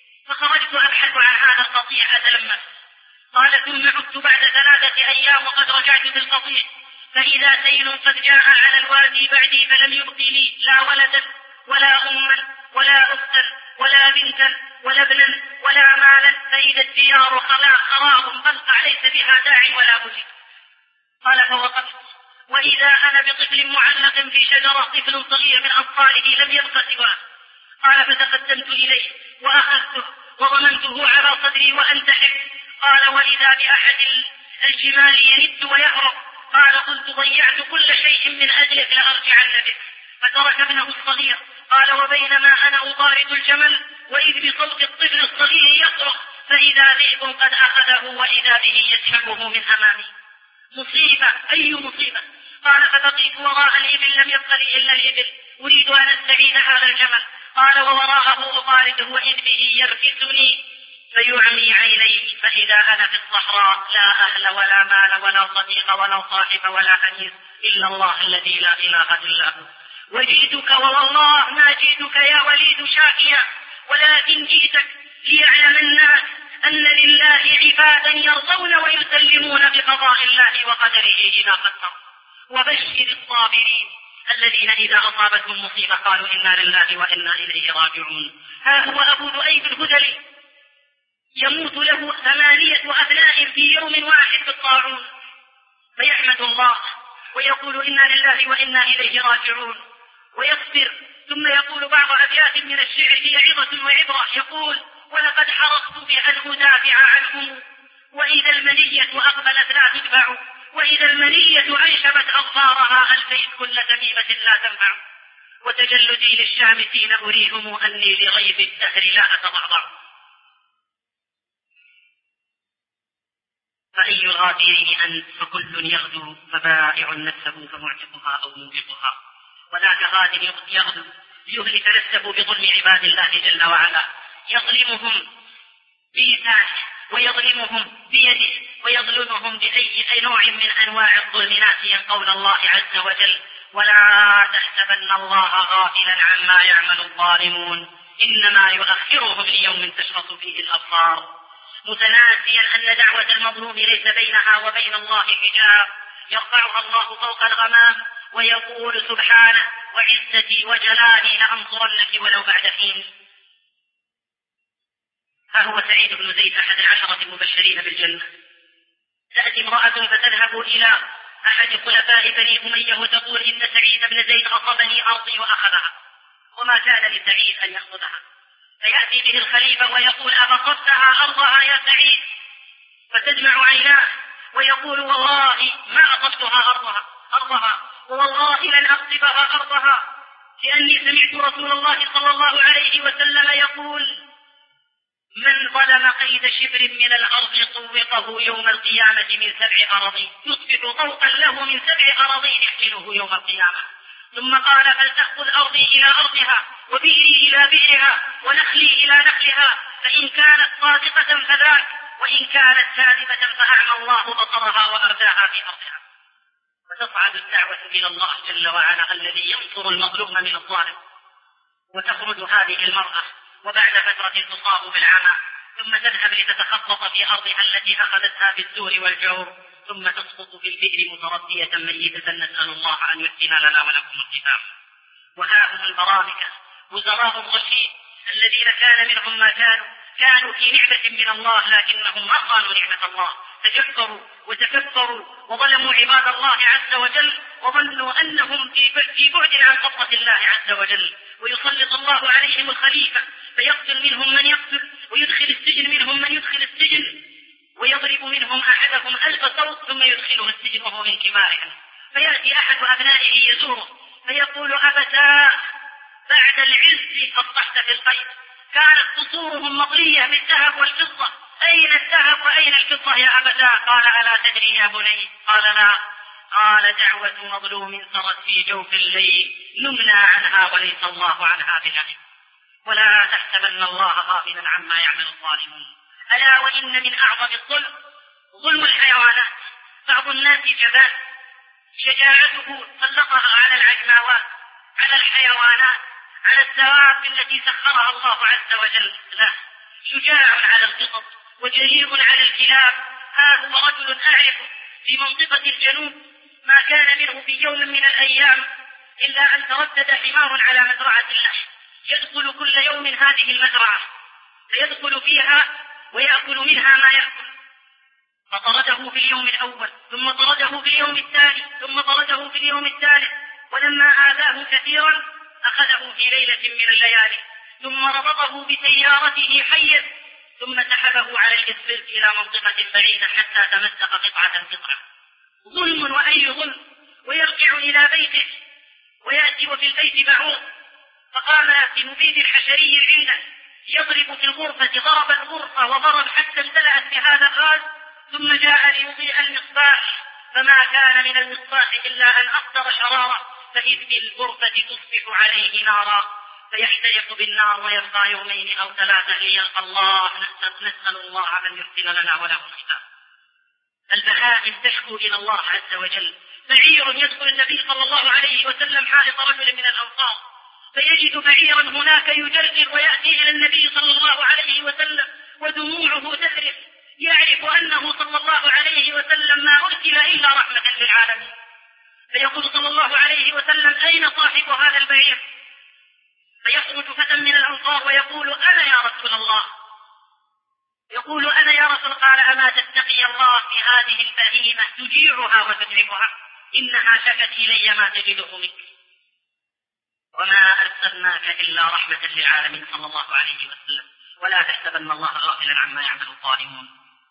فخرجت أبحث عن هذا القطيع أتلمس. قال ثم عدت بعد ثلاثة أيام وقد رجعت بالقطيع، فإذا سيل قد جاء على الوادي بعدي فلم يبقي لي لا ولدا ولا أما ولا أختا ولا بنتا ولا ابنا ولا مالا، فإذا الديار خراب بلقع ليس بها داعي ولا بد. قال فوقفت وإذا أنا بطفل معلق في شجرة، طفل صغير من أطفاله لم يبق سواه. قال فتقدمت إليه وأخذته وضمنته على صدري وأنتحب. قال وإذا بأحد الجمال يند ويهرب. قال قلت ضيعت كل شيء من أجلك لأرجعن بك. فترك ابنه الصغير. قال وبينما أنا أطارد الجمل وإذ بصوت الطفل الصغير يصرخ، فإذا ذئب قد أخذه وإذا به يسحبه من أمامي. مصيبة، أي مصيبة. قال فبقيت وراء الإبل لم يبق لي إلا الإبل، أريد أن أستعيد هذا الجمل. قال ووراءه أطارده وإذ به يركسني فيعمي عينيه، فإذا أنا في الصحراء لا أهل ولا مال ولا صديق ولا صاحب ولا أنيس إلا الله الذي لا إله إلا هو. وجئتك والله ما جئتك يا وليد شاكيا، ولكن جئتك ليعلم الناس أن لله عبادا يرضون ويسلمون بقضاء الله وقدره إذا قدر. وبشر الصابرين الذين إذا أصابتهم مصيبة قالوا إنا لله وإنا إليه راجعون. ها هو أبو ذؤيب الهذلي يموت له ثمانية أبناء في يوم واحد بالطاعون، فيحمد الله ويقول إنا لله وإنا إليه راجعون ويصبر. ثم يقول بعض أبيات من الشعر هي عظة وعبرة، يقول: ولقد حرصت بأن أدافع عنهم وإذا المنية أقبلت لا تدفع، وإذا المنية أنشبت أظفارها ألفيت كل تميمة لا تنفع، وتجلدي للشامتين أريهم أني لغيب الدهر لا أتضعضع. فأي الغافرين أنت فكل يغدو فبائع نفسه فمعتقها أو موبقها، وذاك غاد يغدو ليهلك نفسه بظلم عباد الله جل وعلا، يظلمهم بلسانه ويظلمهم بيده ويظلمهم بأي أي نوع من أنواع الظلم ناسيا قول الله عز وجل: ولا تحسبن الله غافلا عما يعمل الظالمون إنما يؤخرهم ليوم تشخص فيه الأبصار، متناسيا أن دعوة المظلوم ليس بينها وبين الله حجاب يرفعها الله فوق الغمام ويقول سبحانه: وعزتي وجلالي لأنصرنك ولو بعد حين. ها هو سعيد بن زيد أحد العشرة المبشرين بالجنة، تأتي امرأة فتذهب إلى أحد خلفاء بني أمية وتقول: إن سعيد بن زيد غصبني أرضي وأخذها، وما كان لسعيد أن يأخذها، فيأتي به الخليفة ويقول: أغصبتها أرضها يا سعيد؟ فتدمع عيناه ويقول: والله ما أصبتها أرضها أرضها والله لن أغصبها أرضها، لأني سمعت رسول الله صلى الله عليه وسلم يقول: من ظلم قيد شبر من الأرض طوقه يوم القيامة من سبع أراضين، يصبح طوقا له من سبع أراضين يحمله يوم القيامة. ثم قال: فلتأخذ أرضي إلى أرضها وبئري إلى بئرها ونخلي إلى نخلها، فإن كانت صادقة فذاك، وإن كانت كاذبة فأعمى الله بصرها وأرداها في أرضها. وتصعد الدعوة إلى الله جل وعلا الذي ينصر المظلوم من الظالم، وتخرج هذه المرأة وبعد فترة تصاب بالعمى، ثم تذهب لتتخطط في أرضها التي أخذتها بالزور والجور، ثم تسقط في البئر متردية ميتة، نسأل الله أن يحسن لنا ولكم الختام. وها هم البرامكة وزراء الرشيد الذين كان منهم ما كانوا كانوا في نعمة من الله، لكنهم ما قالوا نعمة الله، تجبروا وتكبروا وظلموا عباد الله عز وجل، وظنوا أنهم في بعد عن قدرة الله عز وجل، ويسلط الله عليهم الخليفة فيقتل منهم من يقتل، ويدخل السجن منهم من يدخل السجن، ويضرب منهم أحدهم ألف صوت ثم يدخله السجن وهو من كبارهم. فيأتي أحد أبنائه يزوره فيقول: أبتاه بعد العز أصبحت في القيد، كانت قصورهم مطلية بالذهب والفضة، أين الذهب وأين الفضة يا أبتاه؟ قال: ألا تدري يا بني؟ قال: لا. قال: دعوة مظلوم سرت في جوف الليل نمنى عنها وليس الله عنها بنعم، ولا تحسبن الله غافلا عما يعمل الظالمون. ألا وإن من أعظم الظلم ظلم الحيوانات. بعض الناس جبان شجاعته سلطها على العجماوات، على الحيوانات، على الدواب التي سخرها الله عز وجل له، شجاع على القطط وجريء على الكلاب. هذا هو رجل أعرفه في منطقة الجنوب ما كان منه في يوم من الأيام إلا أن تردد حمار على مزرعة اللحم، يدخل كل يوم هذه المزرعة فيدخل فيها ويأكل منها ما يأكل، فطرده في اليوم الأول، ثم طرده في اليوم الثاني، ثم طرده في اليوم الثالث، ولما آذاه كثيرا أخذه في ليلة من الليالي، ثم ربطه بسيارته حيا، ثم سحبه على الإسفلت إلى منطقة بعيدة حتى تمزق قطعة قطعة. ظلم وأي ظلم. ويرجع إلى بيته ويأتي وفي البيت بعوض، فقام في مبيد الحشري عنده يضرب في الغرفة، ضرب الغرفة وضرب حتى امتلأت بهذا الغاز، ثم جاء ليضيء المصباح فما كان من المصباح إلا أن أقدر شرارة، فإذ بالغرفة تصبح عليه نارا فيحترق بالنار ويبقى يومين أو ثلاثة ليلقى الله. نسأل الله أن يحسن لنا وله الختام. البهائم تشكو إلى الله عز وجل. بعير يدخل النبي صلى الله عليه وسلم حائط رجل من الأنصار فيجد بعيرا هناك يجرجر ويأتي إلى النبي صلى الله عليه وسلم ودموعه تذرف، يعرف أنه صلى الله عليه وسلم ما أرسل إلا رحمة للعالمين، فيقول صلى الله عليه وسلم: أين صاحب هذا البعير؟ فيخرج فتى من الأنصار ويقول: أنا يا رسول الله. يقول: أنا يا رسول. قال: أما تتقي الله في هذه البهيمة تجيعها وتتعبها؟ إنها شكت إلي ما تجده منك، وما أرسلناك إلا رحمة للعالمين صلى الله عليه وسلم، ولا تحسبن الله غافلا عما يعمل الظالمون.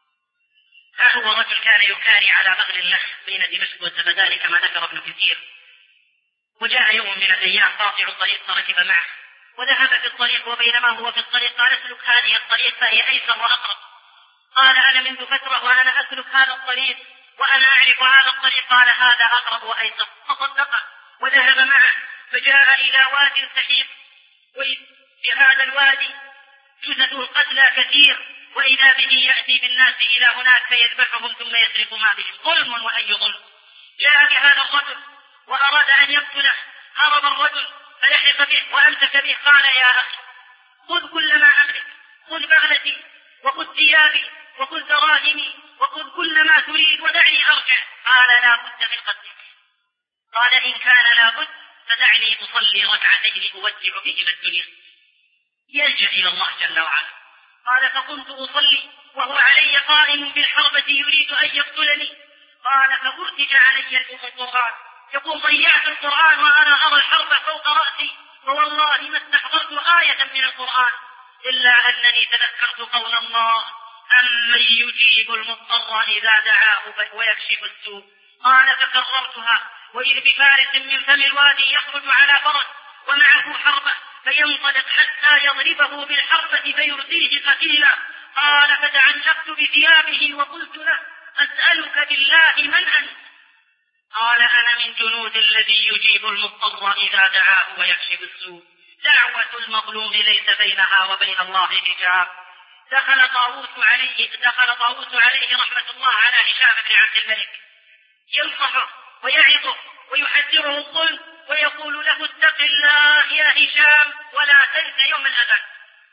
ها هو رجل كان يكاري على بغل له بين دمشق وزبدان كما ذكر ابن كثير، وجاء يوم من الأيام قاطع الطريق فركب معه وذهب في الطريق، وبينما هو في الطريق قال اسلك هذه الطريق فهي أيسر وأقرب. قال أنا منذ فترة وأنا أسلك هذا الطريق وأنا أعرف هذا الطريق. قال هذا أقرب وأيسر، فصدقه وذهب معه، فجاء إلى واد سحيق، وفي هذا الوادي جثث القتلى كثير، وإذا به يأتي بالناس إلى هناك فيذبحهم ثم يسرق ما بهم. ظلم وأي ظلم. جاء بهذا الرجل وأراد أن يقتله، هرب الرجل فلحق به وأمسك به. قال يا أخي خذ كل ما أملك، خذ بغلتي وخذ ثيابي وخذ دراهمي وخذ كل ما تريد ودعني أرجع. قال لا بد من قتلك. قال إن كان لا بد فدعني أصلي ركعتين أودع بهما الدنيا، يلجأ إلى الله جل وعلا. قال فكنت أصلي وهو علي قائم بالحربة يريد أن يقتلني. قال فأرتج علي القرآن، يقول ضيعت القرآن وأنا أرى الحرب فوق رأسي، فوالله ما استحضرت آية من القرآن إلا أنني تذكرت قول الله أمن يجيب المضطر إذا دعاه ويكشف السوء. قال فكررتها، وإذ بفارس من فم الوادي يخرج على فرس ومعه حربة فينطلق حتى يضربه بالحربة فيرسيه قتيلا. قال فتعلقت بثيابه وقلت له أسألك بالله من أنت؟ قال أنا من جنود الذي يجيب المضطر إذا دعاه ويكشف السوء. دعوة المظلوم ليس بينها وبين الله حجاب. دخل طاووس عليه دخل طاووس عليه رحمة الله على هشام بن عبد الملك ينصحه ويعظه ويحذره الظلم ويقول له اتق الله يا هشام ولا تنس يوم الأذان.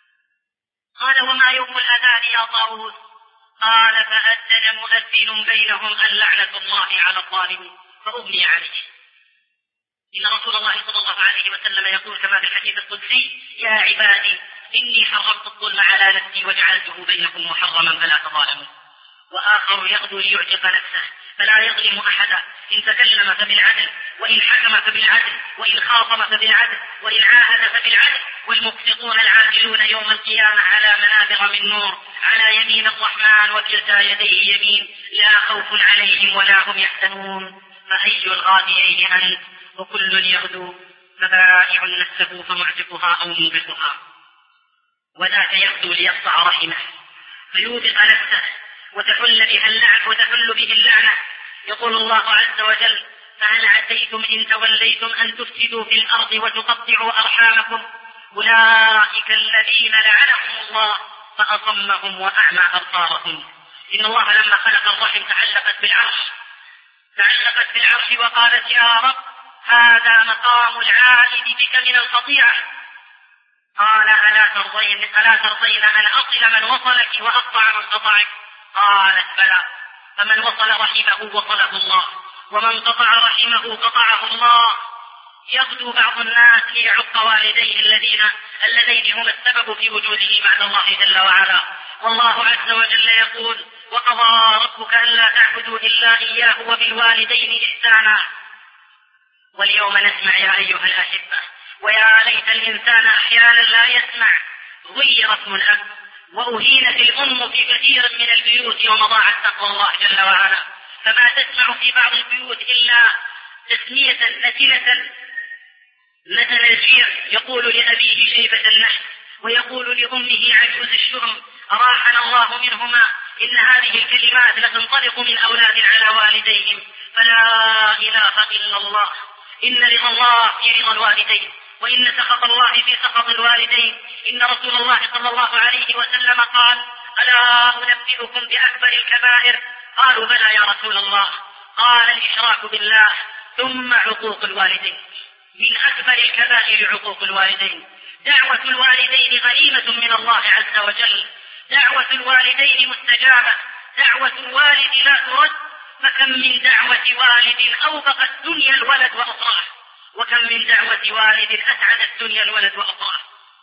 قال وما يوم الأذان يا طاووس؟ قال فأذن مؤذن بينهم أن لعنة الله على الظالمين فأغني عليه. إن رسول الله صلى الله عليه وسلم يقول كما في الحديث القدسي يا عبادي إني حرمت الظلم على نفسي وجعلته بينكم محرما فلا تظالموا. وآخر يغدو ليعتق نفسه فلا يظلم أحدا، إن تكلم فبالعدل وإن حكم فبالعدل وإن خاصم فبالعدل وإن عاهد فبالعدل. والمقسطون العادلون يوم القيامة على منابر من نور على يمين الرحمن وكلتا يديه يمين لا خوف عليهم ولا هم يحزنون. فأي الغاديين أنت؟ وكل يغدو فبائع نفسه فمعتقها أو موبقها. وذاك يغدو ليقطع رحمه فيوبق نفسه وتحل به اللعنة وتحل به اللعنة. يقول الله عز وجل فهل عسيتم إن توليتم أن تفسدوا في الأرض وتقطعوا أرحامكم أولئك الذين لعنهم الله فأصمهم وأعمى أبصارهم. إن الله لما خلق الرحم تعلقت بالعرش تعلقت بالعرش وقالت يا رب هذا مقام العائد بك من القطيعة. قال ألا ترضين ألا ترضين أن أصل من وصلك وأقطع من قطعك؟ قالت بلى. فمن وصل رحمه وصله الله ومن قطع رحمه قطعه الله. يغدو بعض الناس ليعق والديه الذين اللذين هما السبب في وجوده بعد الله جل وعلا. والله عز وجل يقول وقضى ربك ألا تعبدوا إلا إياه وبالوالدين إحسانا. واليوم نسمع يا أيها الأحبة ويا ليت الإنسان أحيانا لا يسمع غير اسم الأب وأهينت الأم في كثير من البيوت ومضاعت تقوى الله جل وعلا. فما تسمع في بعض البيوت إلا تسمية نتنة مثل الجير يقول لأبيه شيبة النحس ويقول لأمه عجوز الشرم أراحنا الله منهما. إن هذه الكلمات لتنطلق من أولاد على والديهم فلا إله إلا الله. إن رضا الله في رضا الوالدين وإن سخط الله في سخط الوالدين. إن رسول الله صلى الله عليه وسلم قال ألا أنبئكم بأكبر الكبائر؟ قالوا بلى يا رسول الله. قال الإشراك بالله ثم عقوق الوالدين. من أكبر الكبائر عقوق الوالدين. دعوة الوالدين غنيمة من الله عز وجل. دعوة الوالدين مستجابة. دعوة الوالد لا ترد. فكم من دعوة والد أوبق الدنيا الولد وأخراه وكم من دعوة والد أسعد الدنيا الولد وأخراه.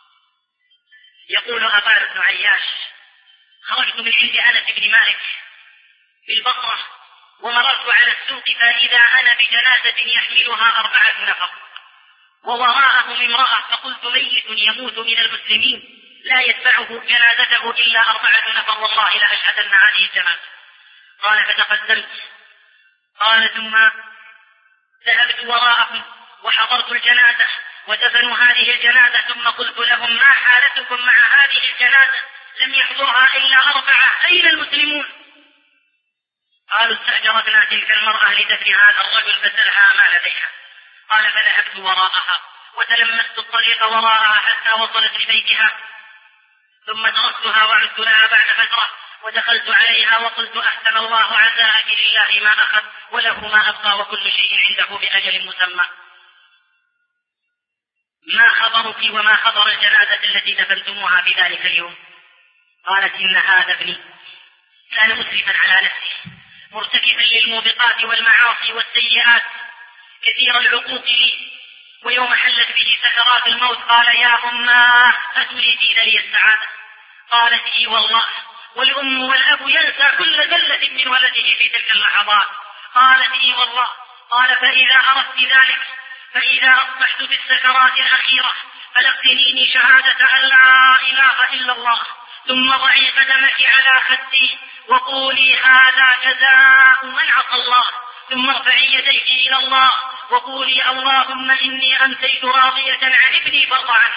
يقول أبان بن عياش خرجت من عند أنس بن مالك بالبصرة ومررت على السوق فإذا أنا بجنازة يحملها أربعة نفر ووراءهم امرأة، فقلت ميت يموت من المسلمين لا يتبعه جنازته إلا أربعة نفر، والله لا أشهدن هذه الجنازة. قال فتقدمت. قال ثم ذهبت وراءهم وحضرت الجنازة ودفنوا هذه الجنازة، ثم قلت لهم ما حالتكم مع هذه الجنازة لم يحضرها إلا أربعة، أين المسلمون؟ قالوا استأجرتنا تلك المرأة لدفن هذا الرجل فسألها ما لديها. قال فذهبت وراءها وتلمست الطريق وراءها حتى وصلت لبيتها، ثم تركتها وعدت لها بعد فترة ودخلت عليها وقلت أحسن الله عزاءك، لله ما أخذ وله ما أبقى وكل شيء عنده بأجل مسمى. ما خبرك وما خبر الجنازة التي دفنتموها في ذلك اليوم؟ قالت إن هذا ابني كان مسرفا على نفسه مرتكبا للموبقات والمعاصي والسيئات كثير العقوق لي، ويوم حلت به سكرات الموت قال يا أماه أتريدين لي السعادة؟ قالت إي والله، والأم والأب ينسى كل ذلة من ولده في تلك اللحظات. قالت إي والله. قال فإذا أردت ذلك فإذا أصبحت في السكرات الأخيرة فلقنيني شهادة أن لا إله إلا الله، ثم ضعي قدمك على خدي وقولي هذا جزاء من عصى الله، ثم ارفعي يديك إلى الله وقولي اللهم إني أمسيت راضية عن ابني فارض عنه،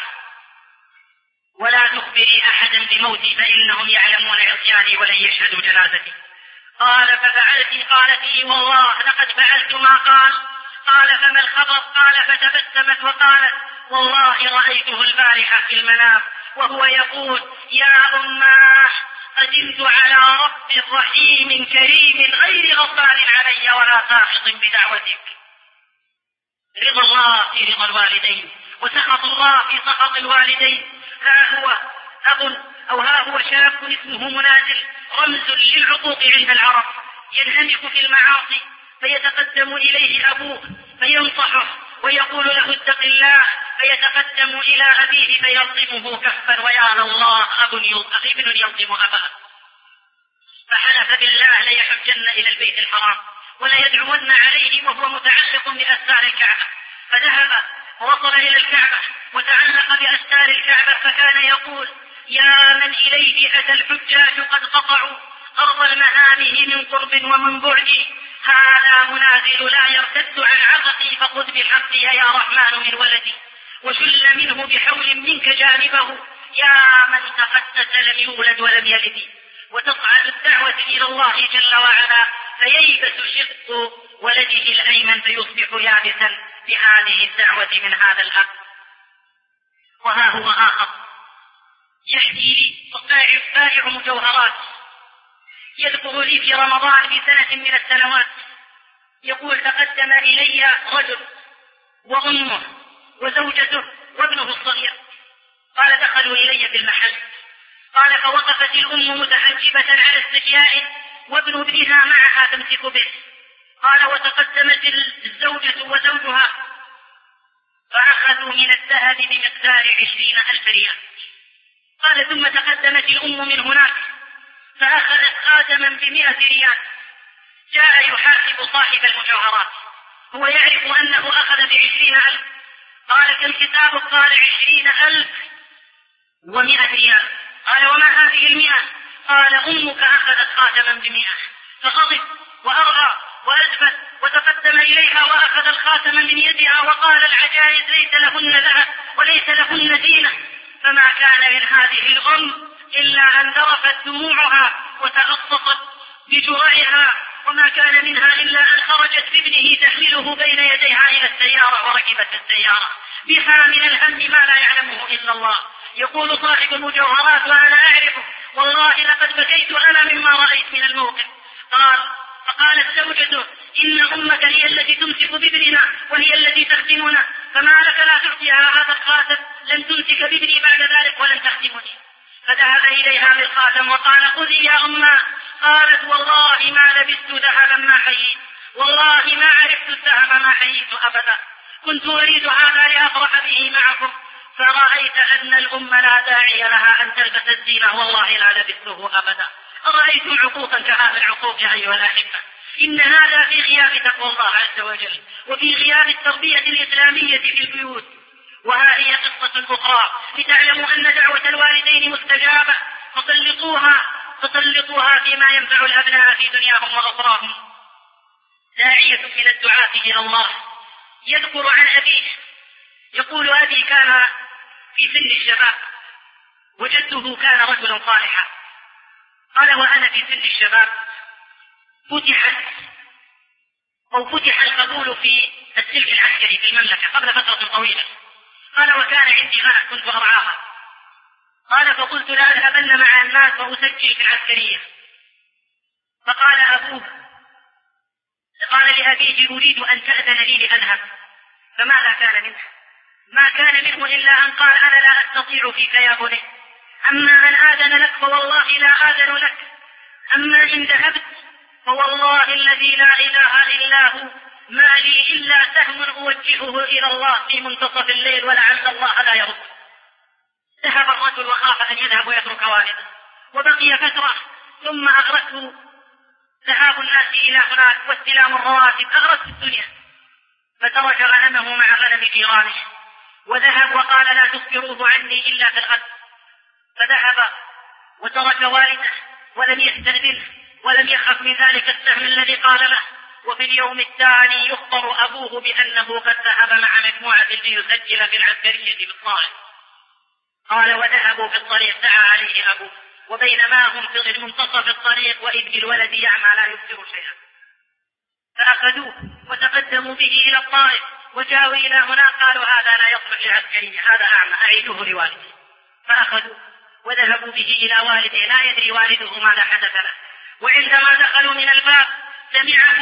ولا تخبري أحدا بموتي فإنهم يعلمون عصياني ولن يشهدوا جنازتي. قال ففعلت؟ قالت لي والله لقد فعلت ما قال. قال فما الخبر؟ قال فتبسمت وقالت والله رأيته البارحة في المنام وهو يقول يا أماه قدمت على رب رحيم كريم غير غضبان علي ولا ساخط بدعوتك. رضا الله في رضا الوالدين وسخط الله في سخط الوالدين. ها هو أب أو ها هو شاب اسمه منازل رمز للعقوق عند العرب، ينهمك في المعاصي فيتقدم إليه أبوه فينصحه ويقول له اتق الله، فيتقدم إلى أبيه فيلطمه كفا، ويا الله أب ابن يلطم أباه. فحلف بالله ليحجن إلى البيت الحرام ولا يدعون عليه وهو متعلق بأستار الكعبة. فذهب ووصل إلى الكعبة وتعلق بأستار الكعبة فكان يقول يا من إليه أتى الحجاج قد قطعوا أرض المهامه من قرب ومن بعد، هذا منازل لا يرتد عن عققي فخذ بحقي يا رحمن من ولدي، وشل منه بحول منك جانبه، يا من تقدس لم يولد ولم يلد. وتصعد الدعوة إلى الله جل وعلا فييبس شق ولده الأيمن فيصبح يابسا بهذه الدعوة من هذا الأب. وها هو آخر يحكي لي بائع مجوهرات يذكر لي في رمضان بسنة من السنوات يقول تقدم إلي رجل وأمه وزوجته وابنه الصغير، قال دخلوا إلي في المحل، قال فوقفت الأم متحجبة على استحياء وابن ابنها معها تمسك به، قال وتقدمت الزوجة وزوجها فأخذوا من الذهب بمقدار عشرين ألف ريال. قال ثم تقدمت الأم من هناك فأخذت خاتما بمئة ريال. جاء يحاسب صاحب المجوهرات هو يعرف أنه أخذ بعشرين ألف. قال كم كتابك؟ قال عشرين ألف ومئة ريال. قال وما هذه المئة؟ قال أمك أخذت خاتما بمئة. فغضب وأرغى وأدبت وتقدم إليها وأخذ الخاتم من يدها وقال العجائز ليس لهن ذهب وليس لهن زينة. فما كان من هذه الأم إلا أن ذرفت دموعها وتأصفت بجرعها، وما كان منها إلا أن خرجت بابنه تحمله بين يديها إلى السيارة وركبت السيارة بها من الهم ما لا يعلمه إلا الله. يقول صاحب المجوهرات وأنا أعرفه والله لقد بكيت أنا مما رأيت من الموقف. قال فقالت زوجته إن أمك هي التي تمسك بابننا وهي التي تخدمنا، فما لك لا تعطيها هذا الخاتم؟ لن تمسك بابني بعد ذلك ولن تخدمني. فذهب إليها بالخاتم وقال خذي يا أمه. قالت والله ما لبست ذهبا ما حييت، والله ما عرفت الذهب ما حييت أبدا، كنت أريد هذا لأفرح به معكم. فرأيت أن الأم لا داعي لها أن تلبس الزينة والله لا لبسته أبدا. أرأيتم عقوقا كهذا العقوق يا أيها الأحبة؟ إن هذا في غياب تقوى الله عز وجل وفي غياب التربية الإسلامية في البيوت. وها هي قصة أخرى لتعلموا أن دعوة الوالدين مستجابة، فسلطوها فسلطوها فيما ينفع الأبناء في دنياهم وأخراهم. داعية إلى الدعاة إلى الله يذكر عن أبيه يقول: أبي كان في سن الشباب وجدته كان رجلا صالحا. قال: وأنا في سن الشباب فتحت أو فتح القبول في السلك العسكري في المملكة قبل فترة طويلة. قال: وكان عندي غنم كنت أرعاها. قال: فقلت لأذهبن مع الناس وأسجل في العسكرية. فقال أبوه قال لأبيه: أريد أن تأذن لي لأذهب. فماذا كان منه؟ ما كان منه إلا أن قال: أنا لا أستطيع فيك يا بني، أما أن آذن لك فوالله لا آذن لك، أما إن ذهبت فوالله الذي لا إله إلا هو ما لي إلا سهم أوجهه إلى الله في منتصف الليل ولعل الله لا يرد. ذهب الرجل وخاف أن يذهب ويترك والده، وبقي فترة ثم أغرته ذهاب الناس إلى هناك واستلام الرواتب، أغرته الدنيا، فترك غنمه مع غنم جيرانه وذهب وقال: لا تخبروه عني إلا في الغد. فذهب وترك والده ولم يستأذنه ولم يخف من ذلك السهم الذي قال له. وفي اليوم الثاني يخبر أبوه بأنه قد ذهب مع مجموعة ليسجل في العسكرية بالطائف. قال: وذهبوا في الطريق دعا عليه أبوه، وبينما هم في منتصف الطريق وإذ بالولد يعمى لا يبصر شيئا. فأخذوه وتقدموا به إلى الطائف وجاءوا إلى هنا قالوا: هذا لا يصلح لعسكرية، هذا أعمى، أعيدوه لوالده. فأخذوه وذهبوا به إلى والده، لا يدري والده ماذا حدث له. وعندما دخلوا من الباب سمعه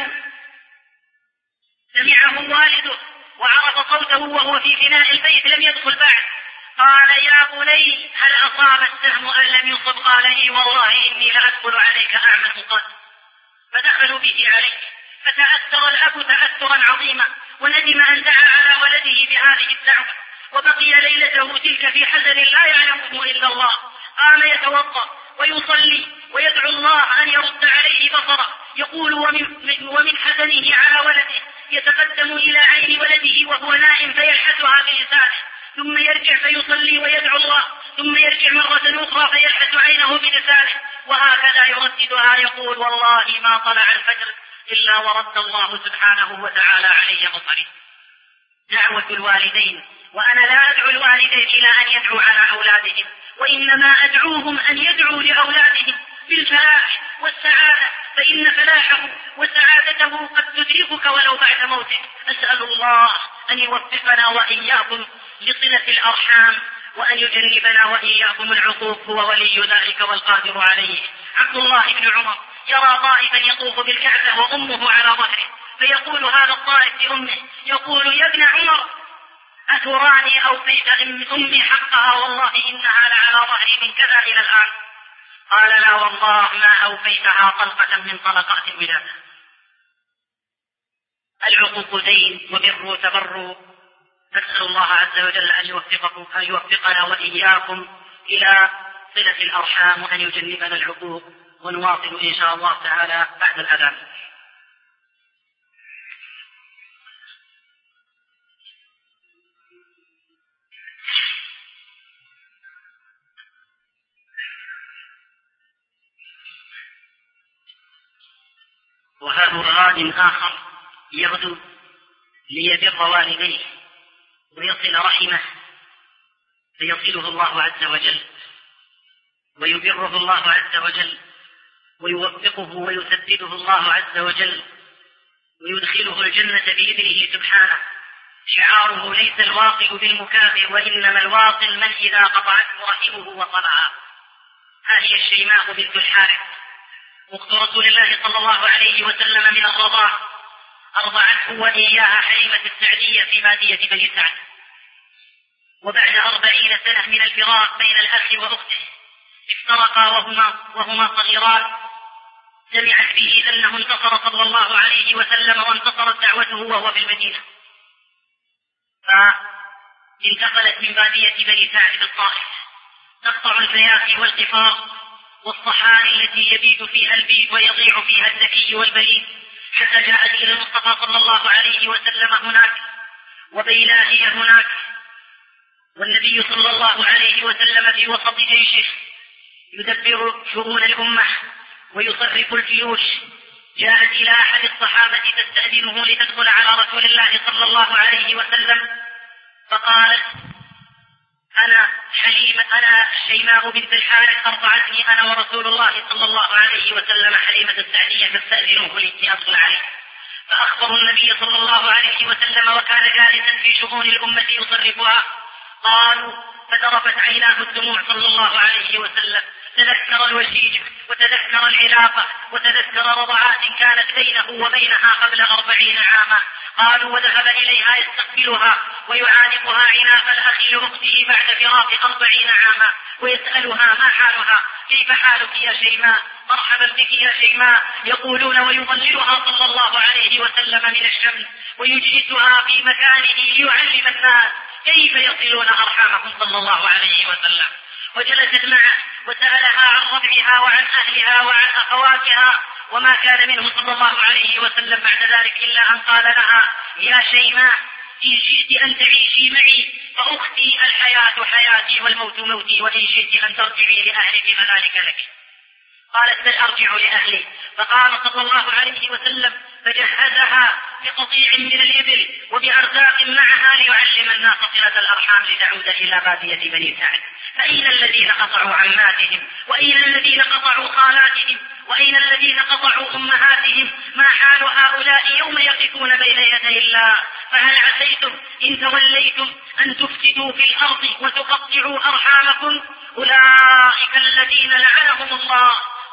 سمعه والده وعرف صوته وهو في فناء البيت لم يدخل بعد. قال: يا بني هل أصاب السهم أم لم يصب؟ قال: إي والله إني لأدخل عليك أعمى قد. فدخلوا به عليه فتأثر الأب تأثرا عظيما وندم أن دعا على ولده بهذه الدعوة، وبقي ليلته تلك في حزن لا يعلمه إلا الله. قام يتوضأ ويصلي ويدعو الله أن يرد عليه بصره. يقول: ومن, ومن حزنه على ولده يتقدم إلى عين ولده وهو نائم فيلحسها بلسانه، ثم يرجع فيصلي ويدعو الله، ثم يرجع مرة أخرى فيلحس عينه بلسانه، وهكذا يرددها. يقول: والله ما طلع الفجر إلا ورد الله سبحانه وتعالى عليه بصري. دعوة الوالدين، وأنا لا أدعو الوالدين إلى أن يدعوا على أولادهم، وإنما أدعوهم أن يدعوا لأولادهم بالفلاح والسعادة، فإن فلاحه وسعادته قد تدركك ولو بعد موتك. أسأل الله أن يوفقنا وإياكم لصلة الأرحام وأن يجنبنا وإياكم العقوق، هو ولي ذلك والقادر عليه. عبد الله بن عمر يرى طائفا يطوف بالكعبة وأمه على ظهره، فيقول هذا الطائف لأمه، يقول: يا ابن عمر أتراني أوفيت أمي حقها؟ والله إنها لعلى ظهري من كذا إلى الآن. قال: لا والله ما أوفيتها طلقة من طلقات الولادة. العقوق دين وبر تبر. نسأل الله عز وجل أن يوفقكم أن يوفقنا وإياكم إلى صلة الأرحام وأن يجنبنا العقوق، ونواصل إن شاء الله تعالى بعد الأذان. وهذا مراد آخر يغدو ليبر والديه ويصل رحمه فيصله الله عز وجل ويبره الله عز وجل ويوفقه ويسدده الله عز وجل ويدخله الجنة بإذنه سبحانه. شعاره: ليس الواصل بالمكافئ وإنما الواصل من إذا قطعته رحمه وصلها. هذه الشيماء بنت الحارث أخت رسول الله صلى الله عليه وسلم من الرضاع، أرضعته وإياها حليمة السعدية في بادية بني سعد. وبعد أربعين سنة من الفراق بين الأخ وأخته افترقا وهما, وهما صغيران. سمعت به أنه انتصر صلى الله عليه وسلم وانتصرت دعوته وهو في المدينة، فانتقلت من بادية بني سعد بالطائف تقطع الفيافي والقفار والصحاري التي يبيت فيها البيت ويضيع فيها الذكي والبليد، حتى جاءت إلى المصطفى صلى الله عليه وسلم هناك، وبينها هي هناك، والنبي صلى الله عليه وسلم في وسط جيشه يدبر شؤون الأمة ويصرف الجيوش. جاءت إلى أحد الصحابة تستأذنه لتدخل على رسول الله صلى الله عليه وسلم، فقالت: أنا حليمة أنا شيماء بنت الحارث أرضعتني أنا ورسول الله صلى الله عليه وسلم حليمة السعدية فاستأذنوه لكي أدخل عليه. فأخبروا النبي صلى الله عليه وسلم وكان جالسا في شؤون الأمة يصرفها. قالوا: فذرفت عيناه الدموع صلى الله عليه وسلم، تذكر الوشيج وتذكر العلاقة وتذكر رضعات كانت بينه وبينها قبل أربعين عاما. قالوا: وذهب إليها يستقبلها ويعانقها عناق الأخ لأخته بعد فراق أربعين عاما، ويسألها: ما حالها؟ كيف حالك يا شيماء؟ مرحبا بك يا شيماء. يقولون ويظللها صلى الله عليه وسلم من الشمس ويجلسها في مكانه ليعلم الناس كيف يصلون أرحامهم صلى الله عليه وسلم. وجلست معه وسألها عن ربعها وعن أهلها وعن أخواتها، وما كان منه صلى الله عليه وسلم بعد ذلك إلا أن قال لها: يا شيماء، إن شئت أن تعيشي معي فأختي الحياة حياتي والموت موتي، وإن شئت أن ترجعي لأهلك فذلك لك. قالت: بل أرجع لأهلي. فقام صلى الله عليه وسلم فجهزها بقطيع من الإبل وبأرزاق معها ليعلم الناس صلة الأرحام لتعود إلى بادية بني سعد. فأين الذين قطعوا عماتهم؟ وأين الذين قطعوا خالاتهم؟ وأين الذين قطعوا أمهاتهم؟ ما حال هؤلاء يوم يقفون بين يدي الله؟ فهل عسيتم إن توليتم أن تفسدوا في الأرض وتقطعوا أرحامكم؟ أولئك الذين لعنهم الله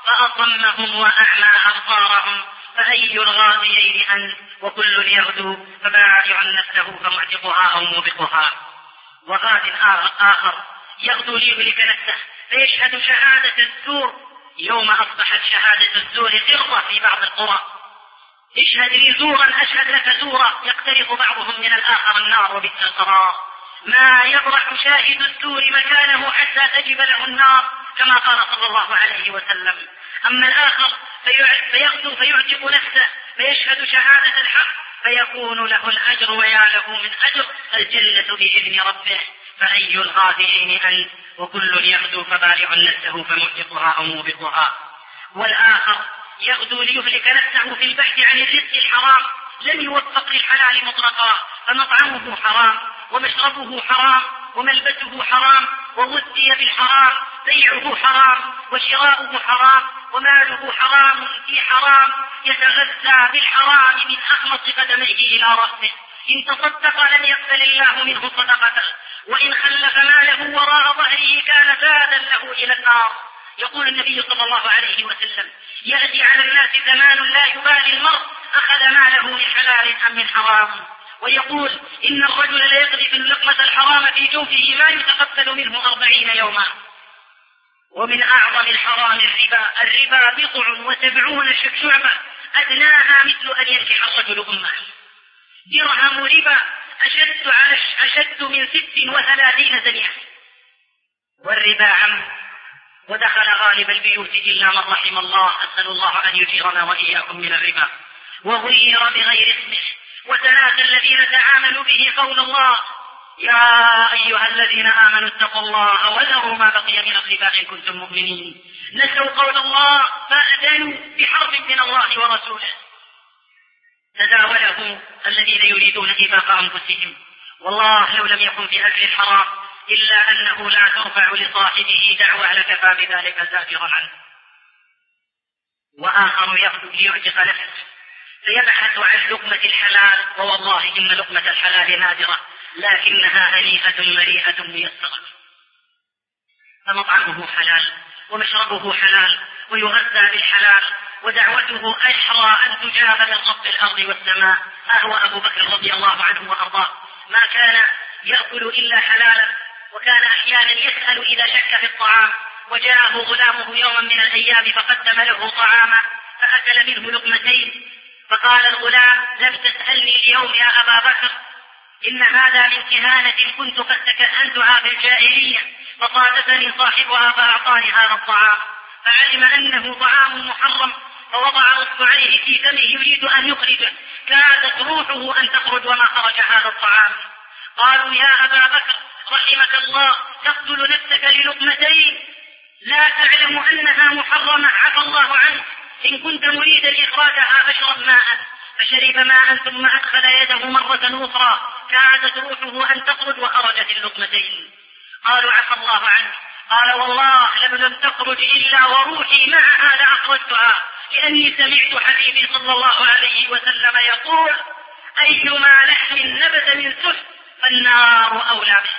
فأصمهم وأعمى أبصارهم. فأي الغاديين أنت؟ وكل يغدو فبائع نفسه فمعتقها أو موبقها. وغاد آخر يغدو ليهلك نفسه فيشهد شهادة الزور. يوم أصبحت شهادة الزور قرة في بعض القرى. اشهد لي زورا أشهد لك زورا، يقترف بعضهم من الآخر النار وبئس القرار. ما يبرح شاهد الزور مكانه حتى تجب له النار، كما قال صلى الله عليه وسلم. أما الآخر فيغدو فيعتق نفسه فيشهد شهادة الحق فيكون له الأجر ويا له من أجر الجنة بإذن ربه. فأي الغادرين أنت؟ وكل يغدو فبارع نفسه فمعتقها أو موبقها. والآخر يغدو ليهلك نفسه في البحث عن الرزق الحرام، لم يوفق للحلال مطلقا، فمطعمه حرام ومشربه حرام وملبسه حرام وغذي بالحرام، بيعه حرام وشراؤه حرام وماله حرام في حرام، يتغذى بالحرام من أخمص قدميه إلى رأسه. إن تصدق لم يقبل الله منه صدقته، وإن خلف ماله وراء ظهره كان زادا له إلى النار. يقول النبي صلى الله عليه وسلم: يأتي على الناس زمان لا يبالي المرء أخذ ماله من حلال أم من حرام. ويقول: إن الرجل ليقذف اللقمة الحرام في جوفه ما يتقبل منه أربعين يوما. ومن أعظم الحرام الربا. الربا بضع وسبعون شعبة أدناها مثل أن ينكح الرجل أمه. درهم ربا أشد, على أشد من ست وثلاثين زنية. والربا عم ودخل غالب البيوت إلا من رحم الله، أسأل الله أن يجيرنا وإياكم من الربا. وغير بغير اسمه. وثلاث الذين تعاملوا به قول الله: يا أيها الذين آمنوا اتقوا الله وذروا ما بقي من الربا إن كنتم مؤمنين. نسوا قول الله فأذنوا بحرب من الله ورسوله. تداوله الذين يريدون إباق أنفسهم. والله لو لم يكن في أكل الحرام إلا أنه لا ترفع لصاحبه دعوة لكفى بذلك زاجرا عنه. وآخر يغدو ليعتق نفسه فيبحث عن لقمة الحلال، ووالله إن لقمة الحلال نادرة لكنها هنيئة مريئة ميسرة. فمطعمه حلال ومشربه حلال ويغذى بالحلال، ودعوته أحرى أن تجاب من رب الأرض والسماء. أهو أبو بكر رضي الله عنه وأرضاه ما كان يأكل إلا حلالا، وكان أحيانا يسأل إذا شك في الطعام. وجاءه غلامه يوما من الأيام فقدم له طعاما فأكل منه لقمتين، فقال الغلام: لم تسألني اليوم يا أبا بكر، إن هذا من كهانة كنت قد تكهنتها في الجاهلية، فصادفني صاحبها فأعطاني هذا الطعام، فعلم أنه طعام محرم فوضع اصبعيه في فمه يريد ان يخرجه، كادت روحه ان تخرج وما خرج هذا الطعام. قالوا يا ابا بكر رحمك الله تقتل نفسك للقمتين لا تعلم انها محرمه، عفى الله عنك، ان كنت مريدا اخراجها فاشرب ماء. فشرب ماء ثم ادخل يده مره اخرى، كادت روحه ان تخرج وخرجت اللقمتين. قالوا عفى الله عنك. قال والله لم لم تخرج إلا وروحي معها لأخرجتها، لأني سمعت حبيبي صلى الله عليه وسلم يقول أيما لحم نبت من سحت فالنار أولى به.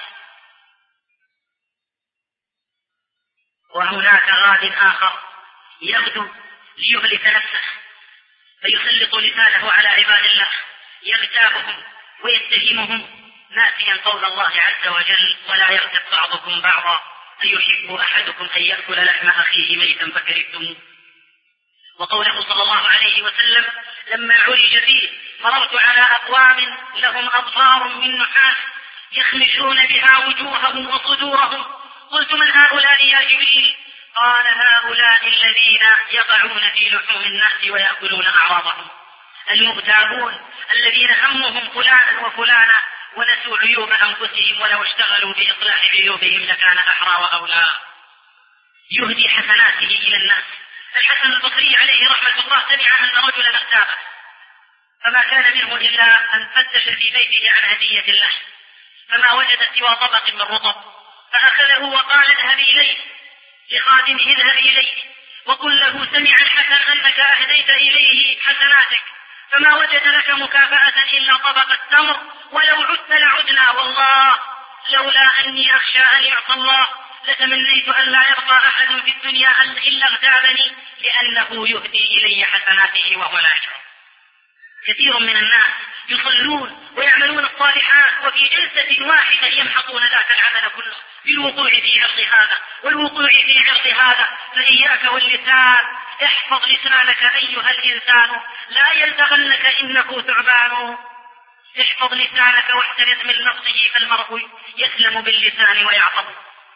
وهناك غاد آخر يغدو ليهلك نفسه فيسلط لسانه على عباد الله يغتابهم ويتهمهم ناسيا قول الله عز وجل ولا يغتب بعضكم بعضا أيحب أحدكم أن يأكل لحم أخيه ميتا فكرهتموه. وقوله صلى الله عليه وسلم لما عرج فيه مررت على أقوام لهم أظفار من نحاس يخمشون بها وجوههم وصدورهم، قلت من هؤلاء يا جبريل؟ قال هؤلاء الذين يقعون في لحوم الناس ويأكلون أعراضهم، المغتابون الذين همهم فلانا وفلانا ونسوا عيوب أنفسهم، ولو اشتغلوا بإصلاح عيوبهم لكان أحرى وأولى. يهدي حسناته إلى الناس. الحسن البصري عليه رحمة الله سمع أن رجلا اغتابه فما كان منه إلا أن فتش في بيته عن هدية له فما وجد سوى طبق من رطب، فأخذه وقال اذهب إليه لخادمه اذهب إليه وقل له سمع الحسن أنك أهديت إليه حسناتك فما وجد لك مكافأة إلا طبق التمر ولو عدت لعدنا، والله لولا أني أخشى أن يعصى الله لتمنيت أن لا يبقى أحد في الدنيا إلا اغتابني لأنه يهدي إلي حسناته وهو لا يشعر. كثير من الناس يصلون ويعملون الصالحات وفي جلسة واحدة يمحقون ذاك العمل كله بالوقوع في عرض هذا والوقوع في عرض هذا. فإياك واللسان، احفظ لسانك أيها الإنسان لا يلتغنك إنه ثعبان. احفظ لسانك واحترز من نفسه فالمرء يسلم باللسان ويعطب.